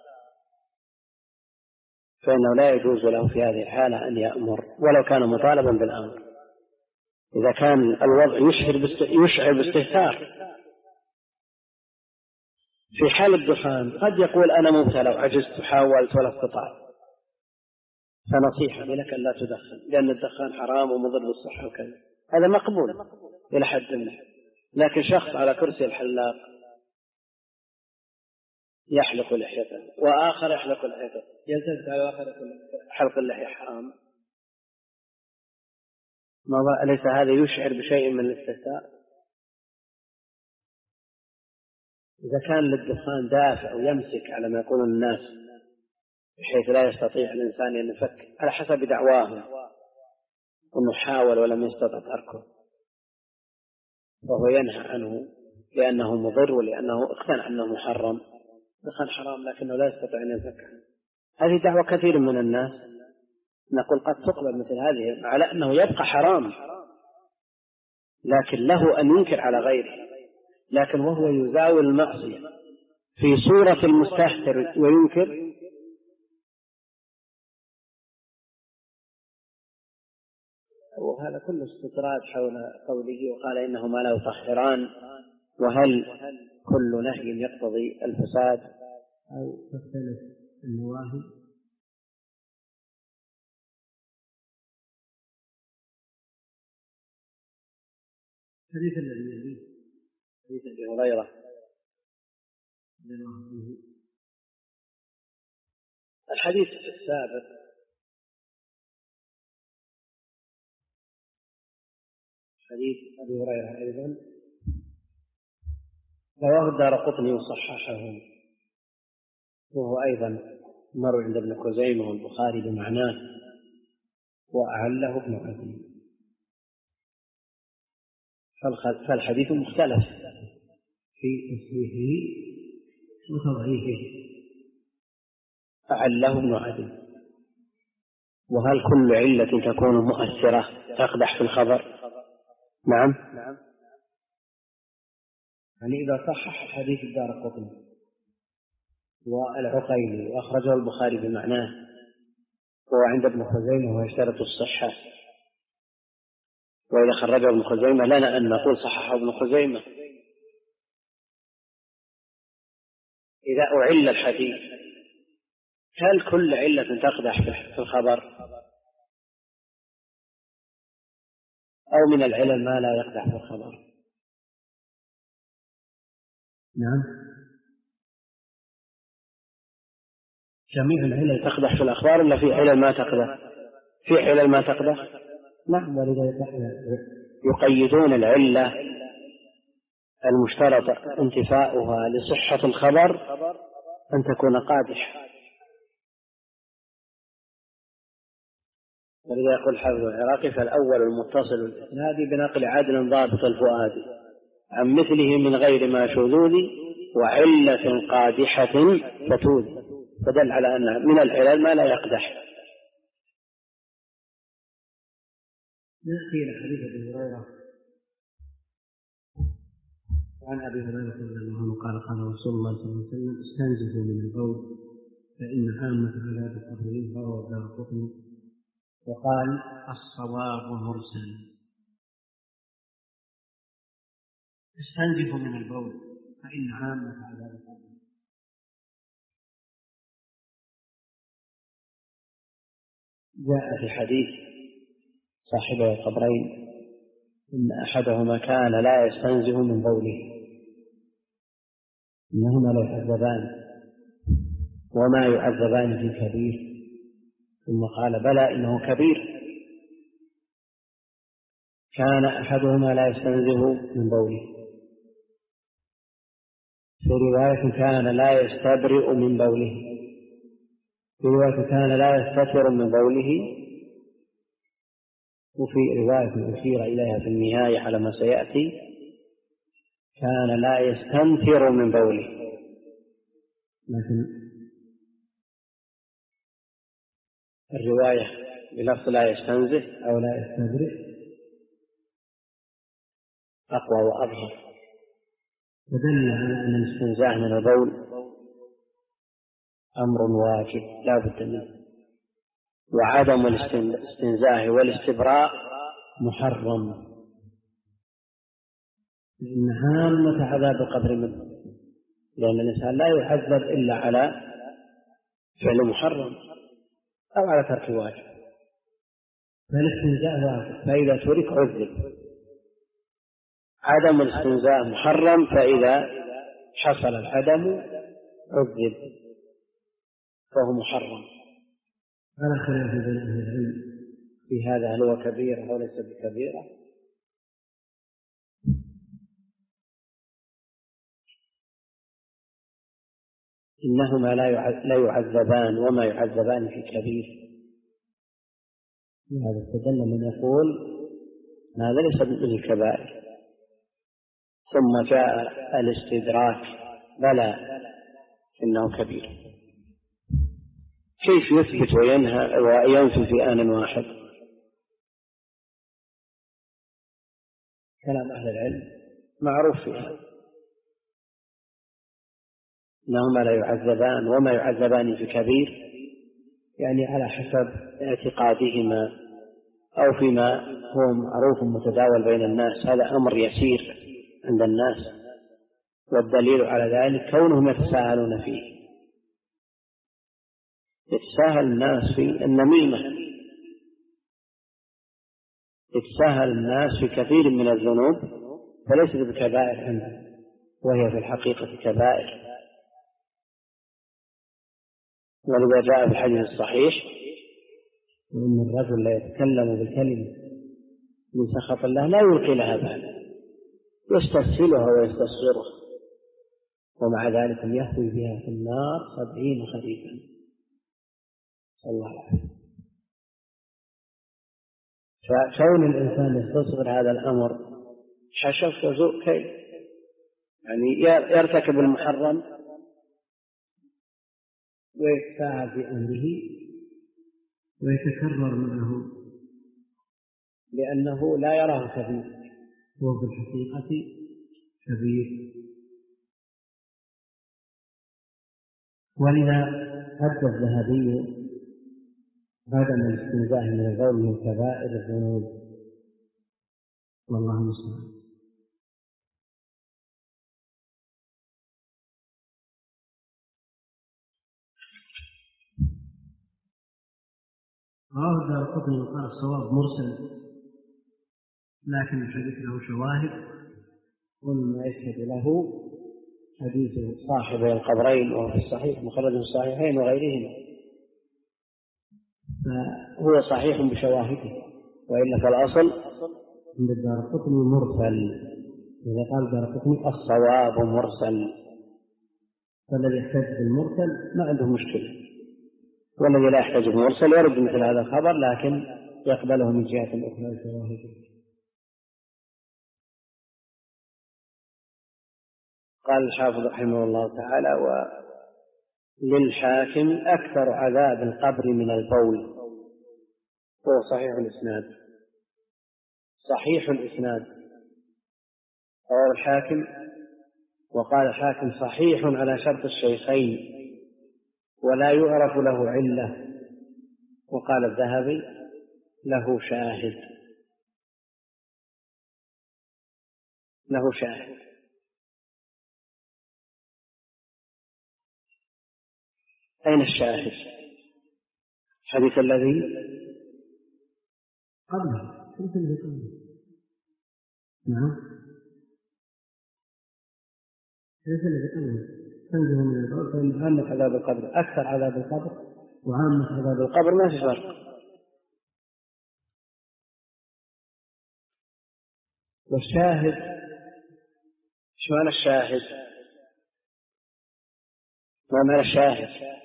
[SPEAKER 3] فإنه لا يجوز له في هذه الحالة أن يأمر ولو كان مطالبا بالأمر، إذا كان الوضع يشعر باستهتار. في حال الدخان قد يقول أنا مبتلى وعجزت وحاولت ولا استطعت، فنصيحة لك أن لا تدخن لأن الدخان حرام ومضر بالصحة وكذا، هذا مقبول إلى حد منه. لكن شخص على كرسي الحلاق يحلق لحيته وآخر يحلق لحيته، يلتفت على آخر حلق اللحية حرام، ما أليس هذا يشعر بشيء من الاستهتار؟ إذا كان للدخان دافع ويمسك على ما يقول الناس بحيث لا يستطيع الإنسان أن يفك على حسب دعواهم أنه حاول ولم يستطع تركه، وهو ينهى عنه لأنه مضر ولأنه اقتنع أنه محرم، دخان حرام لكنه لا يستطيع أن يفك. هذه دعوة كثير من الناس، نقول قد تقبل مثل هذه على أنه يبقى حرام لكن له أن ينكر على غيره، لكن وهو يزاول المعصية في صورة المستهتر وينكر، وهذا كله استطراد حول قوله وقال إنهما لا يطهران، وهل كل نهي يقتضي الفساد أو تختلف النواهي؟ حديث الذي يليه حديث أبي هريرة الحديث السابق حديث أبي هريرة أيضا رواه الدارقطني وصححه، وهو أيضا مر عند ابن خزيمة والبخاري بمعناه وأعله ابن عدي، فالحديث مختلف في تصحيحه وتضعيفه. أعله ابن عدي. وهل كل علة تكون مؤثرة تقدح في الخبر؟ نعم، يعني إذا صحح حديث الدارقطني والعقيلي وأخرجه البخاري بمعناه وهو عند ابن خزيمة ويشترط الصحة، وإذا خرجه ابن خزيمة لنا أن نقول صححه ابن خزيمة. إذا أعل الحديث هل كل علة تقدح في الخبر أو من العلل ما لا يقدح في الخبر؟ نعم، جميع العلل تقدح في الأخبار ولا في علل ما تقدح؟ في علل ما تقدح؟ نعم، ولذا يقيدون العلة المشترط انتفاؤها لصحة الخبر أن تكون قادحة. ولذا يقول حافظ العراقي: فالأول المتصل الإسناد بنقل عدل ضابط الفؤاد عن مثله من غير ما شذوذ وعلة قادحة فتوذ، فدل على أن من العلل ما لا يقدح.
[SPEAKER 4] نأتي إلى حديث أبي هريرة. عن أبي هريرة رضي الله عنه قال: قال رسول الله صلى الله عليه وسلم: استنزفوا من البول فإن عامة عذاب القبر رواه الدارقطني. وقال: الصواب مرسل. استنزفوا من البول فإن عامة عذاب القبر.
[SPEAKER 3] جاء في حديث صاحبي القبرين إن أحدهما كان لا يستنزه من بوله، إنهما لا يعذبان وما يعذبان في كبير. ثم قال: بلى إنه كبير. كان أحدهما لا يستنزه من بوله. في رواية كان لا يستبرئ من بوله. في رواية كان لا يستتر من بوله. وفي رواية أشير إليها في النهاية على ما سيأتي كان لا يستنثر من بوله.
[SPEAKER 4] لكن
[SPEAKER 3] الرواية بلفظ لا يستنزه
[SPEAKER 4] أو لا يستبرئ
[SPEAKER 3] أقوى وأظهر،
[SPEAKER 4] فدل على
[SPEAKER 3] أن الاستنزاه من البول أمر واجب لا بد منه، وعدم الاستنزاه والاستبراء محرم،
[SPEAKER 4] لأن عامة
[SPEAKER 3] عذاب القبر منه، لأن الإنسان لا يعذب إلا على فعل محرم أو على ترك واجب.
[SPEAKER 4] فالاستنزاء واجب،
[SPEAKER 3] فإذا ترك عذب. عدم الاستنزاه محرم، فإذا حصل العدم عذب فهو محرم.
[SPEAKER 4] على خلاف بين أهل العلم
[SPEAKER 3] في هذا هل هو كبير أو ليس بكبيرة. إنهما لا يعذبان وما يعذبان في كبير. هذا استدل من يقول هذا ليس من الكبائر. ثم جاء الاستدراك: بلى إنه كبير. كيف يثبت وينهى وينفي في آن واحد؟ كلام أهل العلم معروف فيها، إنهما لا يعذبان وما يعذبان في كبير، يعني على حسب اعتقادهما أو فيما هو معروف متداول بين الناس. هذا أمر يسير عند الناس، والدليل على ذلك كونهم يتساهلون فيه. يتساهل الناس في النميمة، يتساهل الناس في كثير من الذنوب فليست بكبائر عندهم، وهي في الحقيقة كبائر. ولذا جاء في الحديث الصحيح: إن الرجل لا يتكلم بالكلمة من سخط الله لا يلقي لها بالا، يستسهلها ويستصغرها، ومع ذلك يهوي بها في النار سبعين خريفا. صلى الله عليه وسلم. فكون الإنسان يستصغر هذا الأمر حشف وذوق كيف، يعني يرتكب المحرم ويتساهل في أمره
[SPEAKER 4] ويتكرر معه
[SPEAKER 3] لأنه لا يراه كبير،
[SPEAKER 4] هو في الحقيقة كبير. ولذا أدى الذهبي عدم الاستنزاه من البول من كبائر الذنوب، والله المستعان. رواه الدارقطني وقال: الصواب مرسل، لكن الحديث له شواهد،
[SPEAKER 3] ومما يشهد له حديث صاحبي القبرين وهو في الصحيح مخرج في الصحيحين وغيرهما، فهو صحيح بشواهده، وإلا فالأصل
[SPEAKER 4] عند الدارقطني مرسل، إذا قال دارقطني
[SPEAKER 3] الصواب مرسل،
[SPEAKER 4] فالذي يحتج بالمرسل
[SPEAKER 3] ما عنده مشكلة، والذي لا يحتج بالمرسل يرد مثل هذا الخبر لكن يقبله من جهة أخرى شواهد. قال الحافظ رحمه الله تعالى: وللحاكم أكثر عذاب القبر من البول، هو صحيح الإسناد، صحيح الإسناد رواه الحاكم، وقال الحاكم صحيح على شرط الشيخين ولا يعرف له علة، وقال الذهبي له شاهد، له شاهد. أين الشاهد؟ الحديث الذي
[SPEAKER 4] قبله، الحديث الذي قبله. نعم، الحديث الذي قبله تنزه من البول،
[SPEAKER 3] فإن عامة عذاب القبر أكثر عذاب القبر،
[SPEAKER 4] وعامة
[SPEAKER 3] عذاب القبر ما في فرق. والشاهد، ايش معنى الشاهد؟ ما معنى الشاهد؟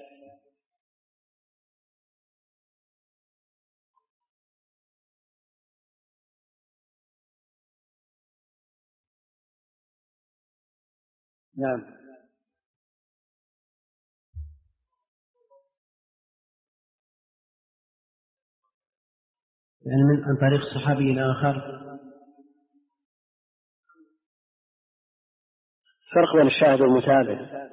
[SPEAKER 3] نعم،
[SPEAKER 4] يعني من عن طريق صحابي آخر.
[SPEAKER 3] فرق بين الشاهد والمتابع.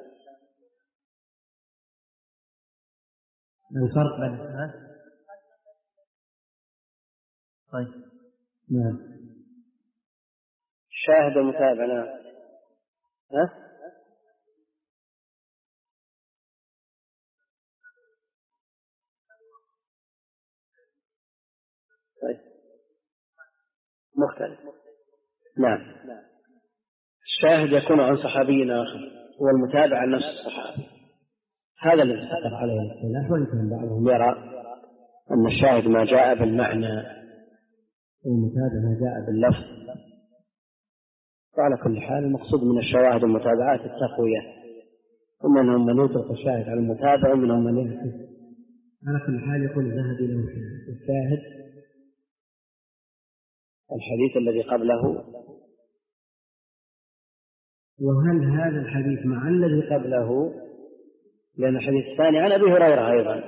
[SPEAKER 4] الفرق بين الشاهد. طيب، نعم،
[SPEAKER 3] الشاهد والمتابع. نعم، ها؟ طيب، مختلف. نعم، الشاهد يكون عن صحابي آخر والمتابع عن نفس الصحابي، هذا الذي استقر عليه الاختلاف.
[SPEAKER 4] وإن بعضهم
[SPEAKER 3] يرى أن الشاهد ما جاء بالمعنى
[SPEAKER 4] والمتابع ما جاء
[SPEAKER 3] باللفظ. وعلى كل حال المقصود من الشواهد والمتابعات التقوية، ومنهم من يطلق الشاهد على المتابع ومنهم من يحكي.
[SPEAKER 4] على كل حال يقول الذهبي له شاهد.
[SPEAKER 3] الشاهد الحديث الذي قبله.
[SPEAKER 4] وهل هذا الحديث مع الذي
[SPEAKER 3] قبله؟ لأن الحديث الثاني عن أبي هريرة أيضا،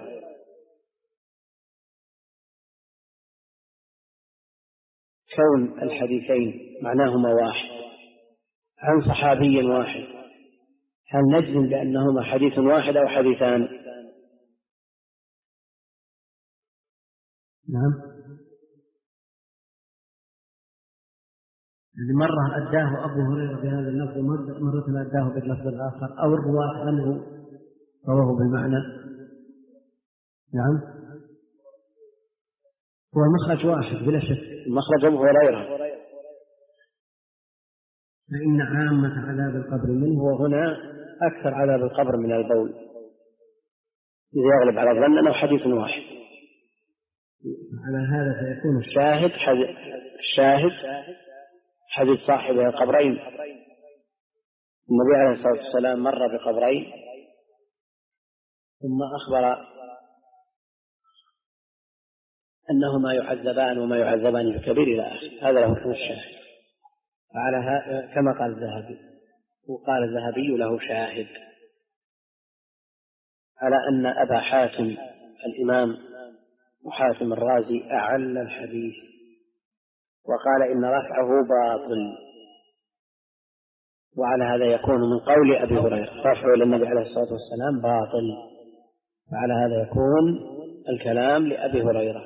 [SPEAKER 3] كون الحديثين معناهما واحد عن صحابي واحد، هل نجزم بأنهما حديث واحد أو حديثان؟
[SPEAKER 4] نعم، مرة أداه أبو هريرة بهذا اللفظ، مرة أداه باللفظ الآخر، أو الرواة عنه رواه بالمعنى. نعم، هو المخرج واحد بلا شك،
[SPEAKER 3] مخرج أبو هريرة،
[SPEAKER 4] فإن عامة عذاب القبر منه.
[SPEAKER 3] وهنا أكثر عذاب القبر من البول، إذا يغلب على الظن أنه حديث واحد.
[SPEAKER 4] على هذا فيكون
[SPEAKER 3] الشاهد حديث الشاهد حديث صاحب القبرين. النبي عليه الصلاة والسلام مر بقبرين ثم أخبر أنهما يعذبان وما يعذبان بكبير إلى آخره، هذا له حكم الشاهد. على ها... كما قال الذهبي، وقال الذهبي له شاهد على أن أبا حاتم الإمام وحاتم الرازي أعل الحديث وقال إن رفعه باطل، وعلى هذا يكون من قول أبي هريرة رفعه للنبي عليه الصلاة والسلام باطل، وعلى هذا يكون الكلام لأبي هريرة.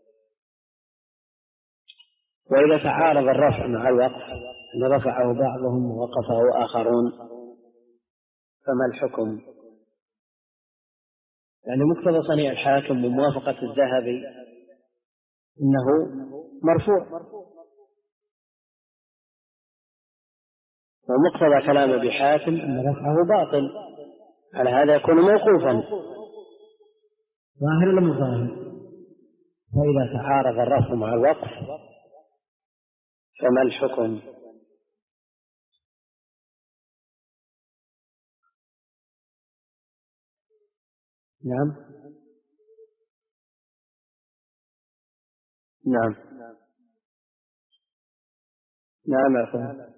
[SPEAKER 3] وإذا تعارض الرفع مع الوقف أن رفعه بعضهم ووقفه آخرون فما الحكم؟ يعني مقتضى صنيع الحاكم وموافقة الذهبي إنه مرفوع، ومقتضى كلام أبي حاتم أن رفعه باطل، على هذا يكون موقوفا.
[SPEAKER 4] ظاهر ولا مو ظاهر؟
[SPEAKER 3] فإذا تعارض الرفع مع الوقف فما الحكم؟ نعم نعم نعم أخوان.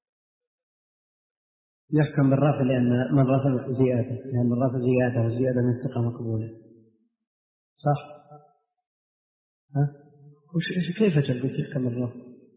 [SPEAKER 4] يحكم بالرفع لأن من رفع زيادة، لأن من رفع زيادة وزيادة من الثقة مقبولة، صح؟ ها؟ وش كيف تقول يحكم بالرفع؟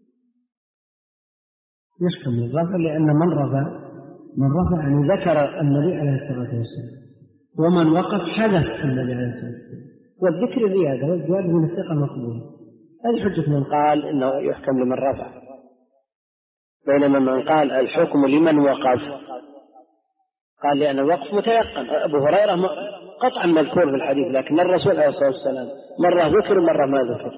[SPEAKER 4] يحكم بالرفع لأن من رفع من رفع يعني ذكر النبي عليه الصلاة والسلام، ومن وقف حدث النبي عليه الصلاة والسلام، والذكر زيادة والزيادة من الثقة مقبولة.
[SPEAKER 3] هذه حجة من قال إنه يحكم لمن رفع، بينما من قال الحكم لمن وقف قال لأن الوقف متيقن. أبو هريرة قطعا مذكور في الحديث، لكن الرسول عليه الصلاة والسلام مرة ذكر مرة ما ذكر،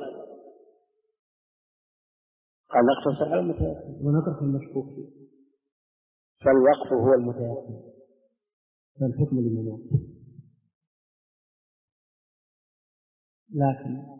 [SPEAKER 3] قال نقتصر على المتيقن
[SPEAKER 4] ونترك المشكوك فيه،
[SPEAKER 3] فالوقف هو المتيقن،
[SPEAKER 4] فالحكم لمن وقف. لكن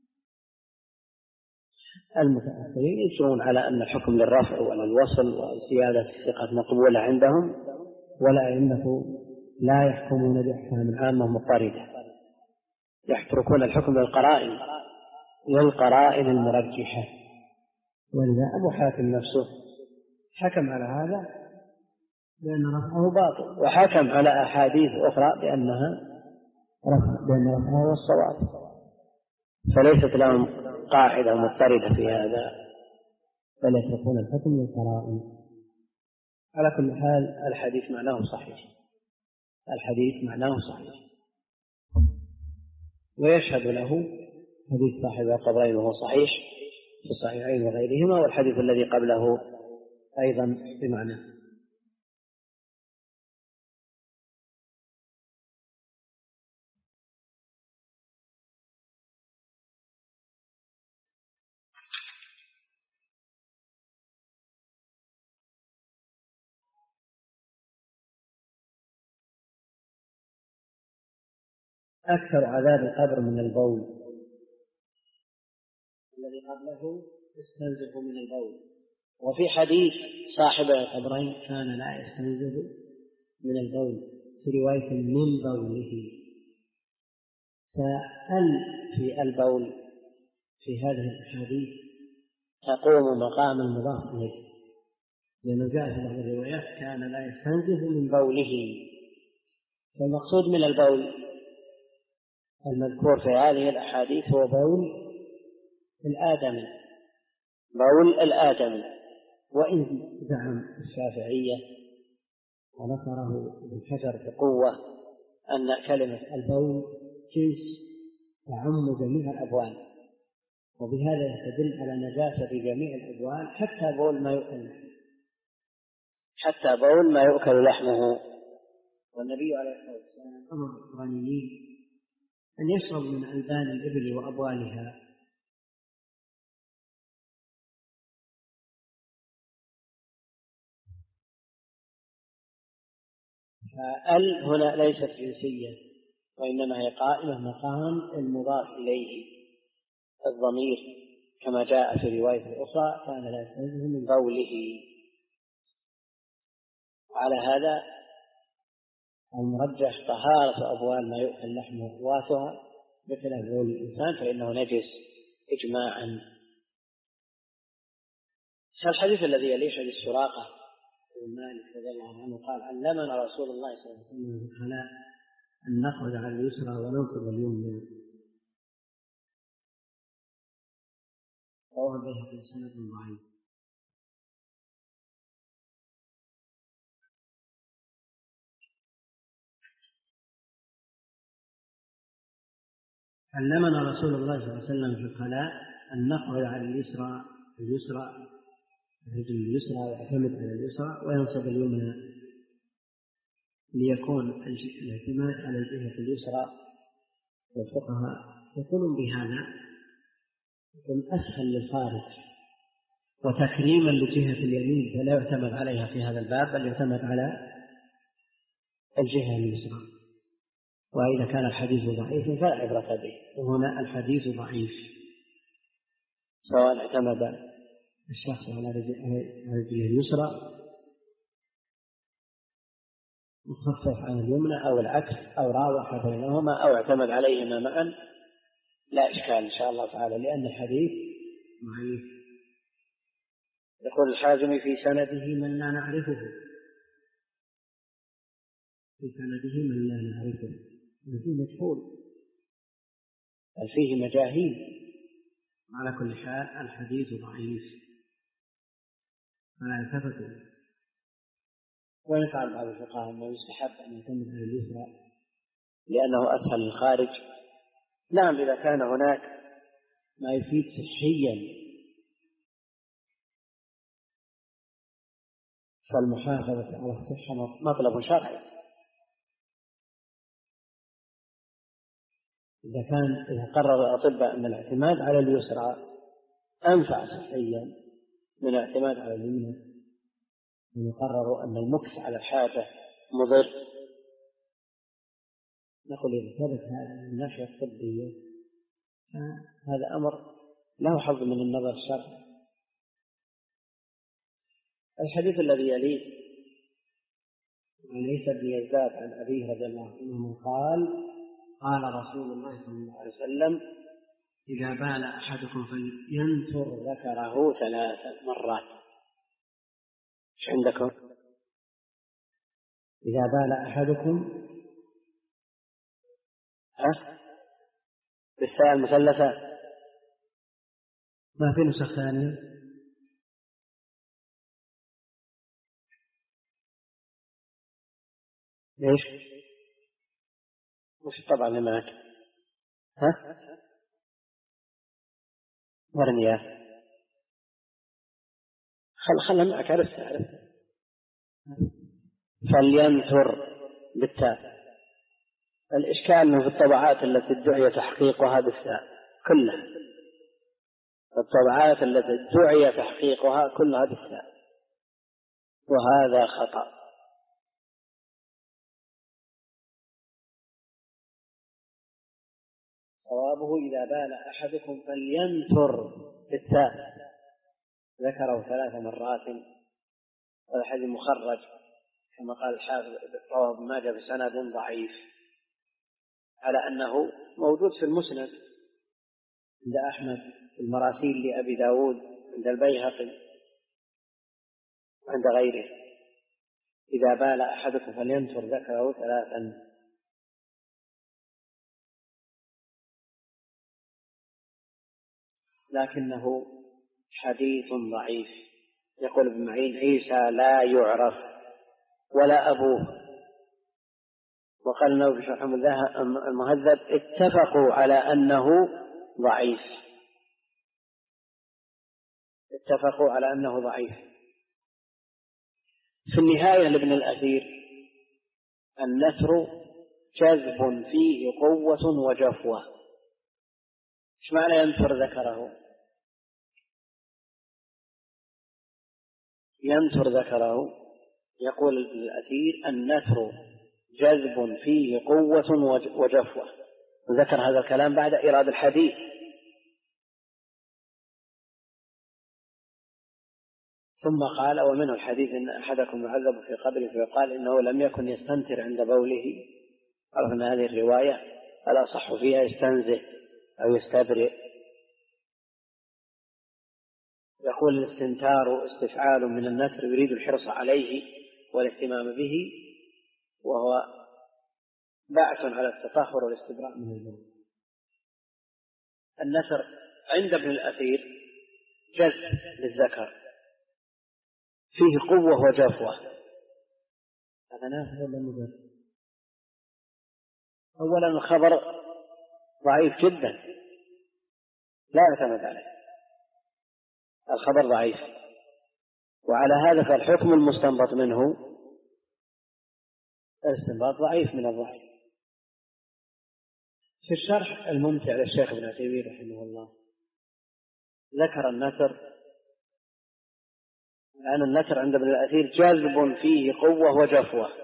[SPEAKER 3] المتأخرين يجرون على أن الحكم للرفع وللوصل وزيادة الثقة مقبولة عندهم،
[SPEAKER 4] ولا إنه لا يحكمون بأحكام
[SPEAKER 3] عامة مضطردة، يتركون الحكم للقرائن للقرائن المرجحة.
[SPEAKER 4] ولذا
[SPEAKER 3] أبو حاتم نفسه حكم على هذا
[SPEAKER 4] لأن رفعه باطل،
[SPEAKER 3] وحكم على أحاديث أخرى بأنها
[SPEAKER 4] رفع بأن رفعه
[SPEAKER 3] هو الصواب، فليست لهم قاعدة مضطردة في هذا،
[SPEAKER 4] بل يتركون الحكم للقرائن.
[SPEAKER 3] على كل حال الحديث معناه صحيح، الحديث معناه صحيح، ويشهد له حديث صاحب القبرين وهو صحيح في الصحيحين وغيرهما، والحديث الذي قبله أيضا بمعنى. أكثر عذاب القبر من البول، الذي قبله يستنزف من البول. وفي حديث صاحب القبرين كان لا يستنزف من البول، في رواية من بوله، فأل في البول في هذه الحديث تقوم مقام المضاف إليه، لأنه جاء في بعض الروايات كان لا يستنزف من بوله، فالمقصود من البول المذكور في هذه الأحاديث هو بول الآدمي، بول الآدمي. وإن زعم الشافعية ونصره ابن حجر بقوة أن كلمة البول جنس تعم جميع الأبوال، وبهذا يستدل على نجاسة في جميع الأبوال حتى بول ما يؤكل حتى بول ما يؤكل لحمه. والنبي عليه الصلاة والسلام أمر الغنيين أن يشرب من ألبان الإبل وأبوالها، فال هنا ليست جنسية، وإنما هي قائمة مقام المضاف إليه الضمير، كما جاء في رواية أخرى كان لا يستنزه من بوله. على هذا المرجح طهارة أبوال ما يؤكل لحمه وأخواتها بخلاف بول الإنسان فإنه نجس إجماعا. الحديث الذي يليه حديث سراقة بن مالك رضي الله عنه قال علمنا رسول الله صلى الله عليه وسلم على أن نخرج على اليسرى وننصب اليمنى، رواه البيهقي بسند ضعيف. علمنا رسول الله صلى الله عليه وسلم في الخلاء أن نخرج على اليسرى اليسرى الرجل اليسرى ويعتمد على اليسرى وينصب اليمنى، ليكون الاعتماد على الجهة اليسرى. والفقهاء يقولون بهذا يكون أسهل للخارج وتكريما لجهة اليمين، فلا يعتمد عليها في هذا الباب بل يعتمد على الجهة اليسرى. وإذا كان الحديث ضعيف فلا عبرة به، وهنا الحديث ضعيف سواء اعتمد الشخص على رجله اليسرى مخفف عن اليمنى أو العكس أو راوح بينهما أو اعتمد عليهما معا لا إشكال إن شاء الله تعالى، لأن الحديث ضعيف. يقول الحازمي في سنده من لا نعرفه، في سنده من لا نعرفه، فيه مجهول، فيه مجاهيل. على كل حال الحديث ضعيف فلا يلتفت. ويفعل بعض الفقهاء أنه يستحب أن يعتمد على اليسرى لأنه أسهل للخارج. نعم إذا كان هناك ما يفيد صحيا فالمحافظة على الصحة مطلب شرعي. إذا كان إذا قرر الأطباء أن الاعتماد على اليسرى أنفع صحيا من الاعتماد على اليمنى، ويقرروا أن المكس على الحاجة مضر، نقول إذا ثبت هذا من الناحية الطبية هذا أمر له حظ من النظر الشرعي. الحديث الذي يليه عن عيسى بن يزداد عن أبيه رضي الله عنه قال قال رسول الله صلى الله عليه وسلم إذا بال أحدكم فلينثر ذكره ثلاث مرات. ايش عندكم؟ إذا بال أحدكم ها بالساء المثلثة، ما في نسخ ثانية؟ ليش؟ وش الطبع اللي معك؟ ها؟ ورني خل خل معك عرفت عرفت فلينثر بالتاء. الإشكال أنه في الطبعات التي ادعي تحقيقها بالتاء كلها، الطبعات التي ادعي تحقيقها كلها بالتاء، وهذا خطأ. صوابه إذا بال أحدكم فلينثر بالتاء ذكره ثلاث مرات. هذا حديث مخرج كما قال الحافظ رواه ابن ماجه بسند ضعيف، على أنه موجود في المسند عند أحمد، في المراسيل لأبي داود، عند البيهقي، عند غيره. إذا بال أحدكم فلينثر ذكره ثلاثا. لكنه حديث ضعيف. يقول ابن معين عيسى لا يعرف ولا أبوه. وقال النووي في شرح المهذب اتفقوا على أنه ضعيف، اتفقوا على أنه ضعيف. في النهاية لابن الأثير النثر جذب فيه قوة وجفوة. ايش معنى ينثر ذكره؟ ينثر ذكره يقول ابن الأثير النثر جذب فيه قوة وجفوة، وذكر هذا الكلام بعد إيراد الحديث. ثم قال ومنه الحديث إن أحدكم يعذب في قبره فيقال إنه لم يكن يستنتر عند بوله. عرفنا هذه الرواية الأصح فيها يستنزه أو يستبرئ. يقول الاستنتار استفعال من النثر يريد الحرص عليه والاهتمام به، وهو باعث على التطهر والاستبراء من الذنوب. النثر عند ابن الأثير جذب للذكر فيه قوة وجفوة. هذا نافع ولا مضر؟ أولا الخبر ضعيف جدا لا يعتمد عليه، الخبر ضعيف، وعلى هذا فالحكم المستنبط منه الاستنباط ضعيف من الضعيف. في الشرح الممتع للشيخ ابن عثيمين رحمه الله ذكر النثر لأن النثر عند ابن الأثير جاذب فيه قوة وجفوة.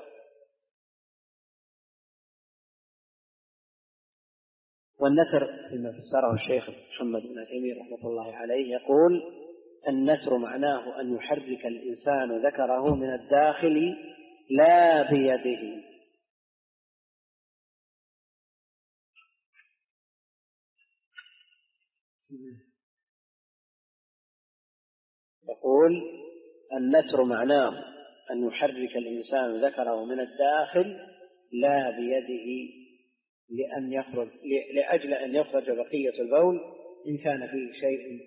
[SPEAKER 3] والنثر فيما فسره الشيخ محمد بن عثيمين رحمه الله عليه يقول النثر معناه أن يحرك الإنسان ذكره من الداخل لا بيده. يقول النثر معناه أن يحرك الإنسان ذكره من الداخل لا بيده لأن يخرج لأجل أن يخرج بقية البول إن كان فيه شيء.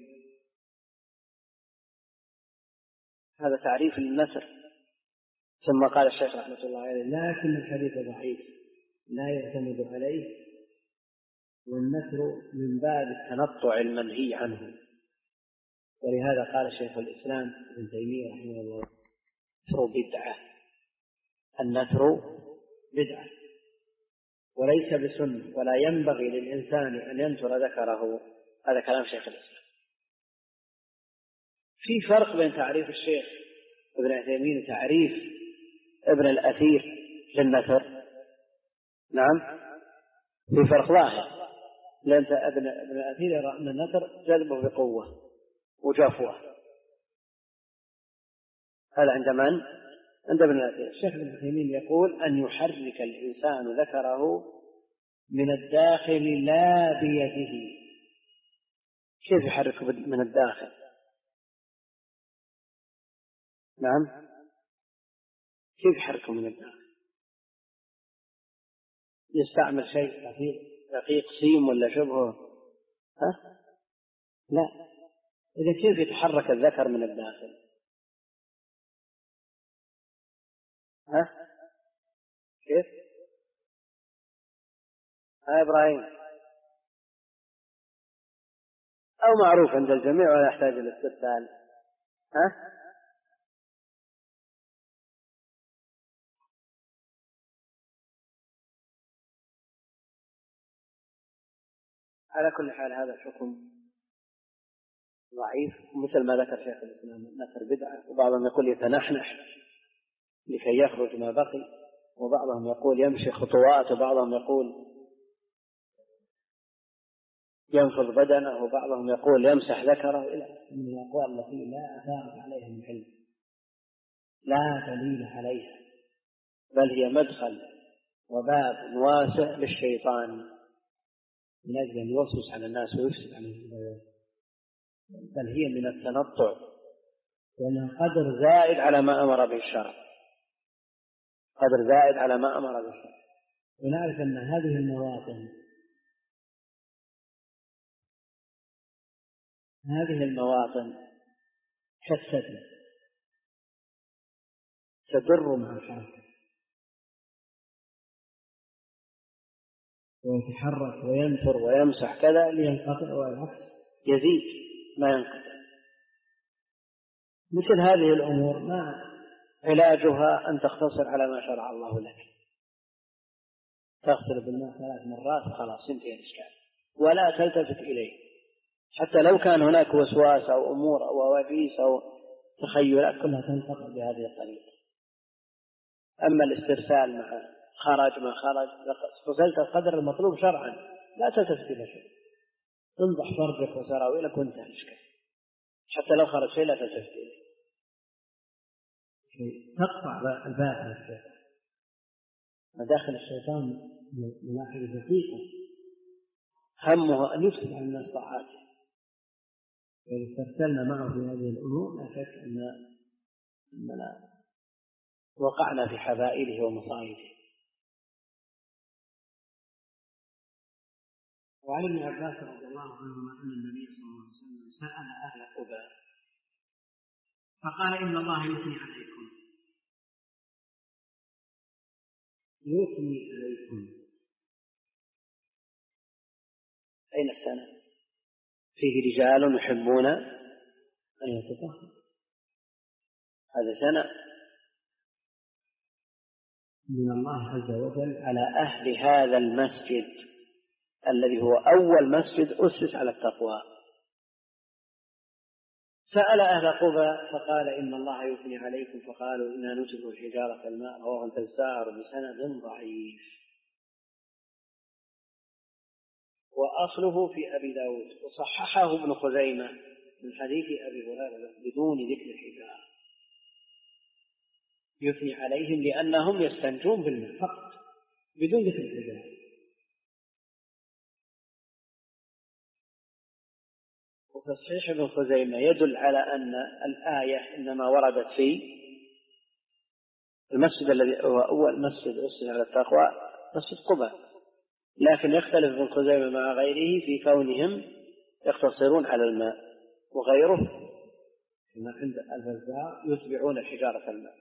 [SPEAKER 3] هذا تعريف للنثر. ثم قال الشيخ رحمة الله عليه لكن الحديث ضعيف لا يعتمد عليه، والنثر من باب التنطع المنهي عنه. ولهذا قال شيخ الإسلام ابن تيمية رحمه الله النثر بدعة، النثر بدعة وليس بسنة، ولا ينبغي للإنسان أن ينثر ذكره. هذا كلام شيخ الإسلام. في فرق بين تعريف الشيخ ابن عثيمين وتعريف ابن الأثير للنثر. نعم في فرق ظاهر، لأن ابن الأثير يرى أن النثر جذبه بقوة وجفوة. هذا عند من؟ عند ابن الأثير. الشيخ ابن عثيمين يقول أن يحرك الإنسان ذكره من الداخل لا بيده. كيف يحرك من الداخل؟ نعم كيف يحركه من الداخل؟ يستعمل شيء رقيق سيم ولا شبهه؟ ها؟ لا. إذا كيف يتحرك الذكر من الداخل؟ ها؟ كيف؟ ها إبراهيم؟ أو معروف عند الجميع ولا يحتاج للاستدلال. ها؟ على كل حال هذا الحكم ضعيف، مثل ما ذكر شيخ الإسلام النثر بدعة، وبعضهم يقول يتنحنح لكي يخرج ما بقي، وبعضهم يقول يمشي خطوات، وبعضهم يقول ينفض بدنه، وبعضهم يقول يمسح ذكره، إلى من الأقوال التي لا أثارت عليها من علم، لا دليل عليها، بل هي مدخل وباب واسع للشيطان من أجل أن يوسوس على الناس ويفسد عليهم، بل هي من التنطع، لأنها قدر زائد على ما أمر به الشرع، قدر زائد على ما أمر به الشرع. ونعرف أن هذه المواطن هذه المواطن كالسدل تضر مع الحركة، ويتحرك وينثر ويمسح كذا لينقطع، والعكس يزيد ما ينقطع. مثل هذه الأمور ما علاجها أن تقتصر على ما شرع الله لك، تغسل بالماء ثلاث مرات وخلاص انتهى الإشكال، ولا تلتفت إليه، حتى لو كان هناك وسواس أو أمور أو أواجيس أو تخيلات كلها تنقطع بهذه الطريقة. أما الاسترسال مع خرج ما خرج، غسلت القدر المطلوب شرعا، لا تلتفت إلى شيء، تنضح فرجك وسراويلك وانتهى الإشكال، حتى لو خرج شيء لا تلتفت إليه، تقطع الباب عن الشيطان. مداخل الشيطان من ناحية دقيقة، همه أن يفسد على الناس طاعاته. إذا استرسلنا معه في هذه الأمور لا شك أن أننا وقعنا في حبائله ومصائده. وعن ابن عباس رضي الله عنهما أن النبي صلى الله عليه وسلم سأل أهل قباء فقال إن الله يثني عليكم يثني عليكم. أين السنة؟ فيه رجال يحبون أن يتطهروا، هذا سنة من الله عز وجل على أهل هذا المسجد الذي هو أول مسجد أسس على التقوى. سأل أهل قباء فقال إن الله يثني عليكم، فقالوا إنا نشبه الحجارة الماء، رواه البزار بسند ضعيف، وأصله في أبي داود، وصححه ابن خزيمة من حديث أبي هريرة بدون ذكر الحجارة. يثني عليهم لأنهم يستنجون بالماء فقط بدون ذكر الحجارة. وتصحيح ابن خزيمة يدل على أن الآية إنما وردت في المسجد الذي هو أول مسجد أسس على التقوى مسجد قباء، لكن يختلف ابن خزيمة مع غيره في كونهم يقتصرون على الماء، وغيره كما عند البزار يتبعون حجارة الماء.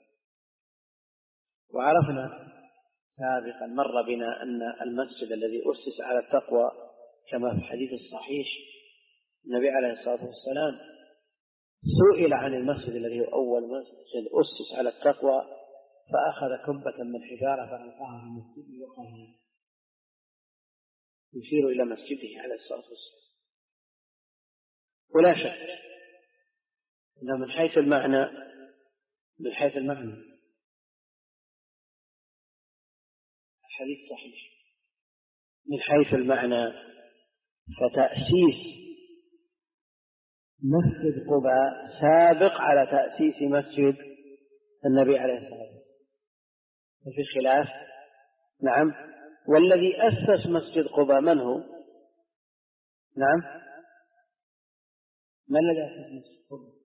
[SPEAKER 3] وعرفنا سابقا مر بنا أن المسجد الذي أسس على التقوى كما في الحديث الصحيح النبي عليه الصلاة والسلام سئل عن المسجد الذي هو أول مسجد أسس على التقوى فأخذ كبة من حجارة فألقاها في المسجد وقال يشير إلى مسجده عليه الصلاة والسلام. ولا شك أنه من حيث المعنى من حيث المعنى الحديث صحيح، من حيث المعنى فتأسيس مسجد قباء سابق على تأسيس مسجد النبي عليه الصلاة والسلام، في خلاف. نعم. والذي أسس مسجد قباء من هو؟ نعم، من الذي أسس مسجد قباء؟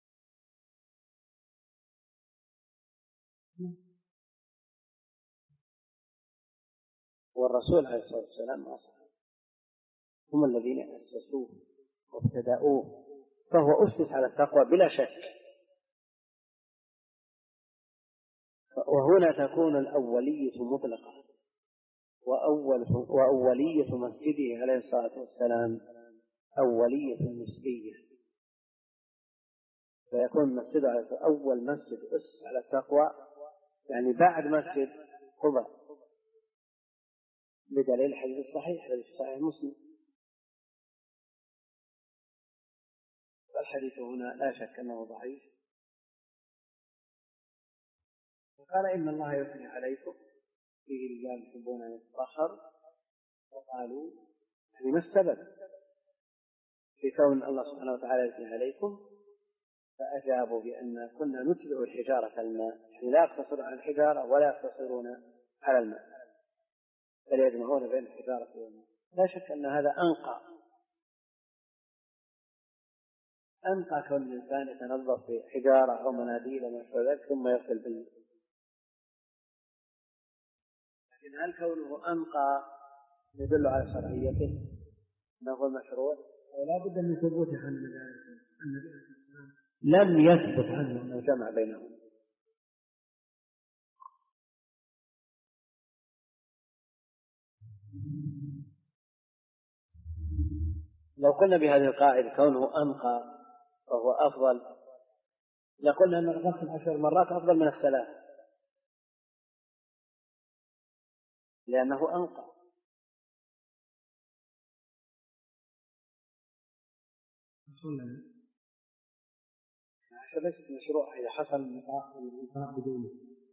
[SPEAKER 3] والرسول عليه الصلاة والسلام وأصحابه هم الذين أسسوه وابتدأوه، فهو أسس على التقوى بلا شك. وهنا تكون الأولية مطلقة، وأول وأولية مسجده عليه الصلاة والسلام أولية نسبية، فيكون المسجد على أول مسجد أسس على التقوى يعني بعد مسجد قباء، بدليل الحديث الصحيح الذي في صحيح مسلم. الحديث هنا لا شك أنه ضعيف. وقال إن الله يثني عليكم فيه رجال يحبون أن يتطهروا، وقالوا يعني ما السبب في كون الله سبحانه وتعالى يثني عليكم؟ فأجابوا بأن كنا نتبع الحجارة الماء، يعني لا يقتصرون على الحجارة ولا يقتصرون على الماء بل يجمعون بين الحجارة والماء. لا شك أن هذا أنقى أنقى كون الإنسان يتنظف بحجارة أو مناديل وما شابه ذلك ثم يغسل بالماء. لكن هل كونه أنقى يدل على شرعيته أنه مشروع؟
[SPEAKER 4] ولا بد من ثبوت عن النبي
[SPEAKER 3] لم يثبت عنه أنه جمع بينهم. لو قلنا بهذه القاعدة كونه أنقى فهو أفضل لقلنا أن الغسل عشر مرات أفضل من الثلاث لأنه أنقى. عشان ليست مشروع إذا حصل النقاء بدونه.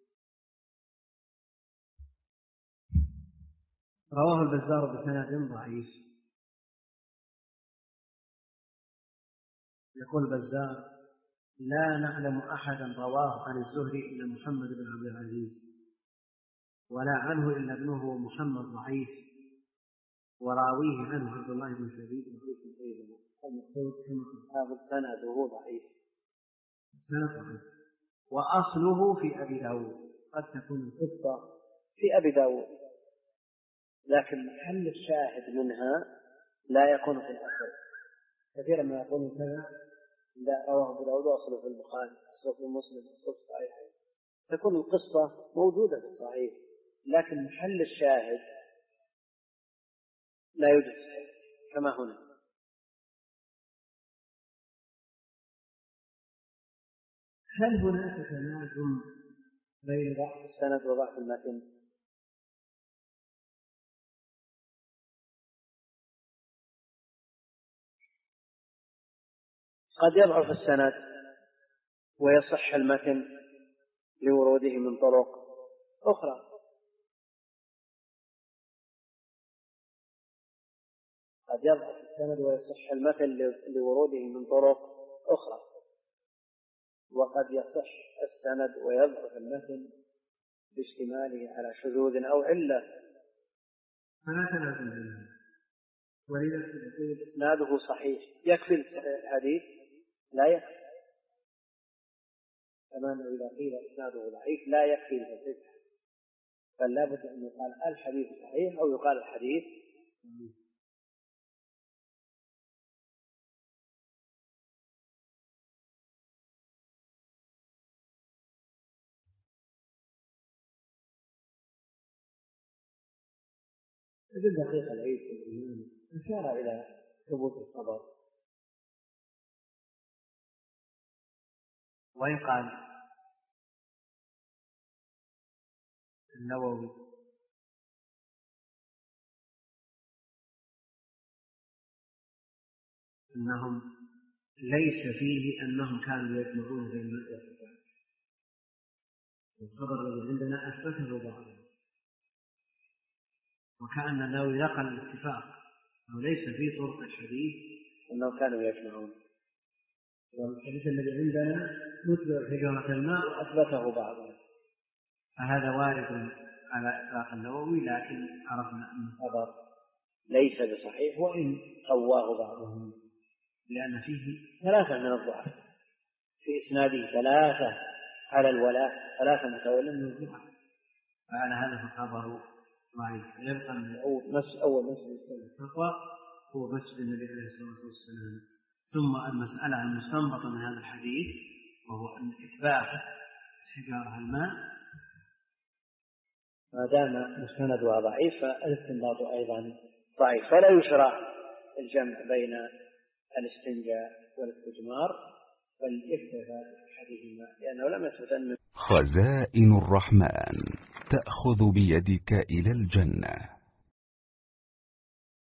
[SPEAKER 4] رواه البزار بسند ضعيف. يقول البزار لا نعلم أحدا رواه عن الزهري إلا محمد بن عبد العزيز، ولا عنه إلا ابنه محمد ضعيف، وراويه عنه عبد الله بن شبيب ضعيف أيضا.
[SPEAKER 3] المقصود كما هذا السند وهو ضعيف،
[SPEAKER 4] السند ضعيف. وأصله في أبي داود، قد تكون
[SPEAKER 3] القصة في أبي داود لكن محل الشاهد منها لا يكون في الأصل. كثيرا ما يقول كذا لا رواه أبو داود وأصله في البخاري أصله في مسلم أصله في الصحيح، تكون القصة موجودة في الصحيح لكن محل الشاهد لا يوجد كما هنا.
[SPEAKER 4] هل هناك تناغم
[SPEAKER 3] بين ضعف السند وضعف المتن؟ قد يضعف السند ويصح المتن لوروده من طرق أخرى، قد يضعف السند ويصح المتن لوروده من طرق أخرى. وقد يصح السند ويضعف المتن باشتماله على شذوذ أو علة،
[SPEAKER 4] فلا تلازم بينهم، ولذا يقول
[SPEAKER 3] إسناده صحيح يكفي الحديث لا يكفي، كما أنه إذا قيل إسناده ضعيف لا يكفي الحديث، بل لا بد أن يقال الحديث صحيح أو يقال الحديث ابن دقيق العيد في الإيمان أشار إلى ثبوت الخبر،
[SPEAKER 4] وإن قال النووي أنهم ليس فيه أنهم كانوا يجمعون بين الماء والحجاب، الخبر الذي عندنا أثبته بعضهم، وكأن النووي نقل الاتفاق أو ليس في طرق الحديث
[SPEAKER 3] أنهم كانوا يجمعون،
[SPEAKER 4] والحديث الذي عندنا نتبع حجارة الماء
[SPEAKER 3] وأثبته بعضهم،
[SPEAKER 4] فهذا وارد على إطلاق النووي، لكن عرفنا أن
[SPEAKER 3] الخبر ليس بصحيح وإن قواه بعضهم،
[SPEAKER 4] لأن فيه
[SPEAKER 3] ثلاثة من الضعف في إسناده، ثلاثة على الولاء، ثلاثة متولى من الضعف،
[SPEAKER 4] فعلى هذا فالخبر ضعيف. يبقى من
[SPEAKER 3] أول أول مسجد
[SPEAKER 4] التقوى هو مسجد النبي عليه الصلاة والسلام. ثم المسألة المستنبطة من هذا الحديث وهو أن إثبات حجارة الماء
[SPEAKER 3] ما دام مستندها ضعيف فالاستنباط أيضا ضعيف، فلا يشرع الجمع بين الاستنجاء والاستجمار، بل يكتفى بأحدهما لأنه لم يثبت أن
[SPEAKER 5] خزائن الرحمن تأخذ بيدك إلى الجنة.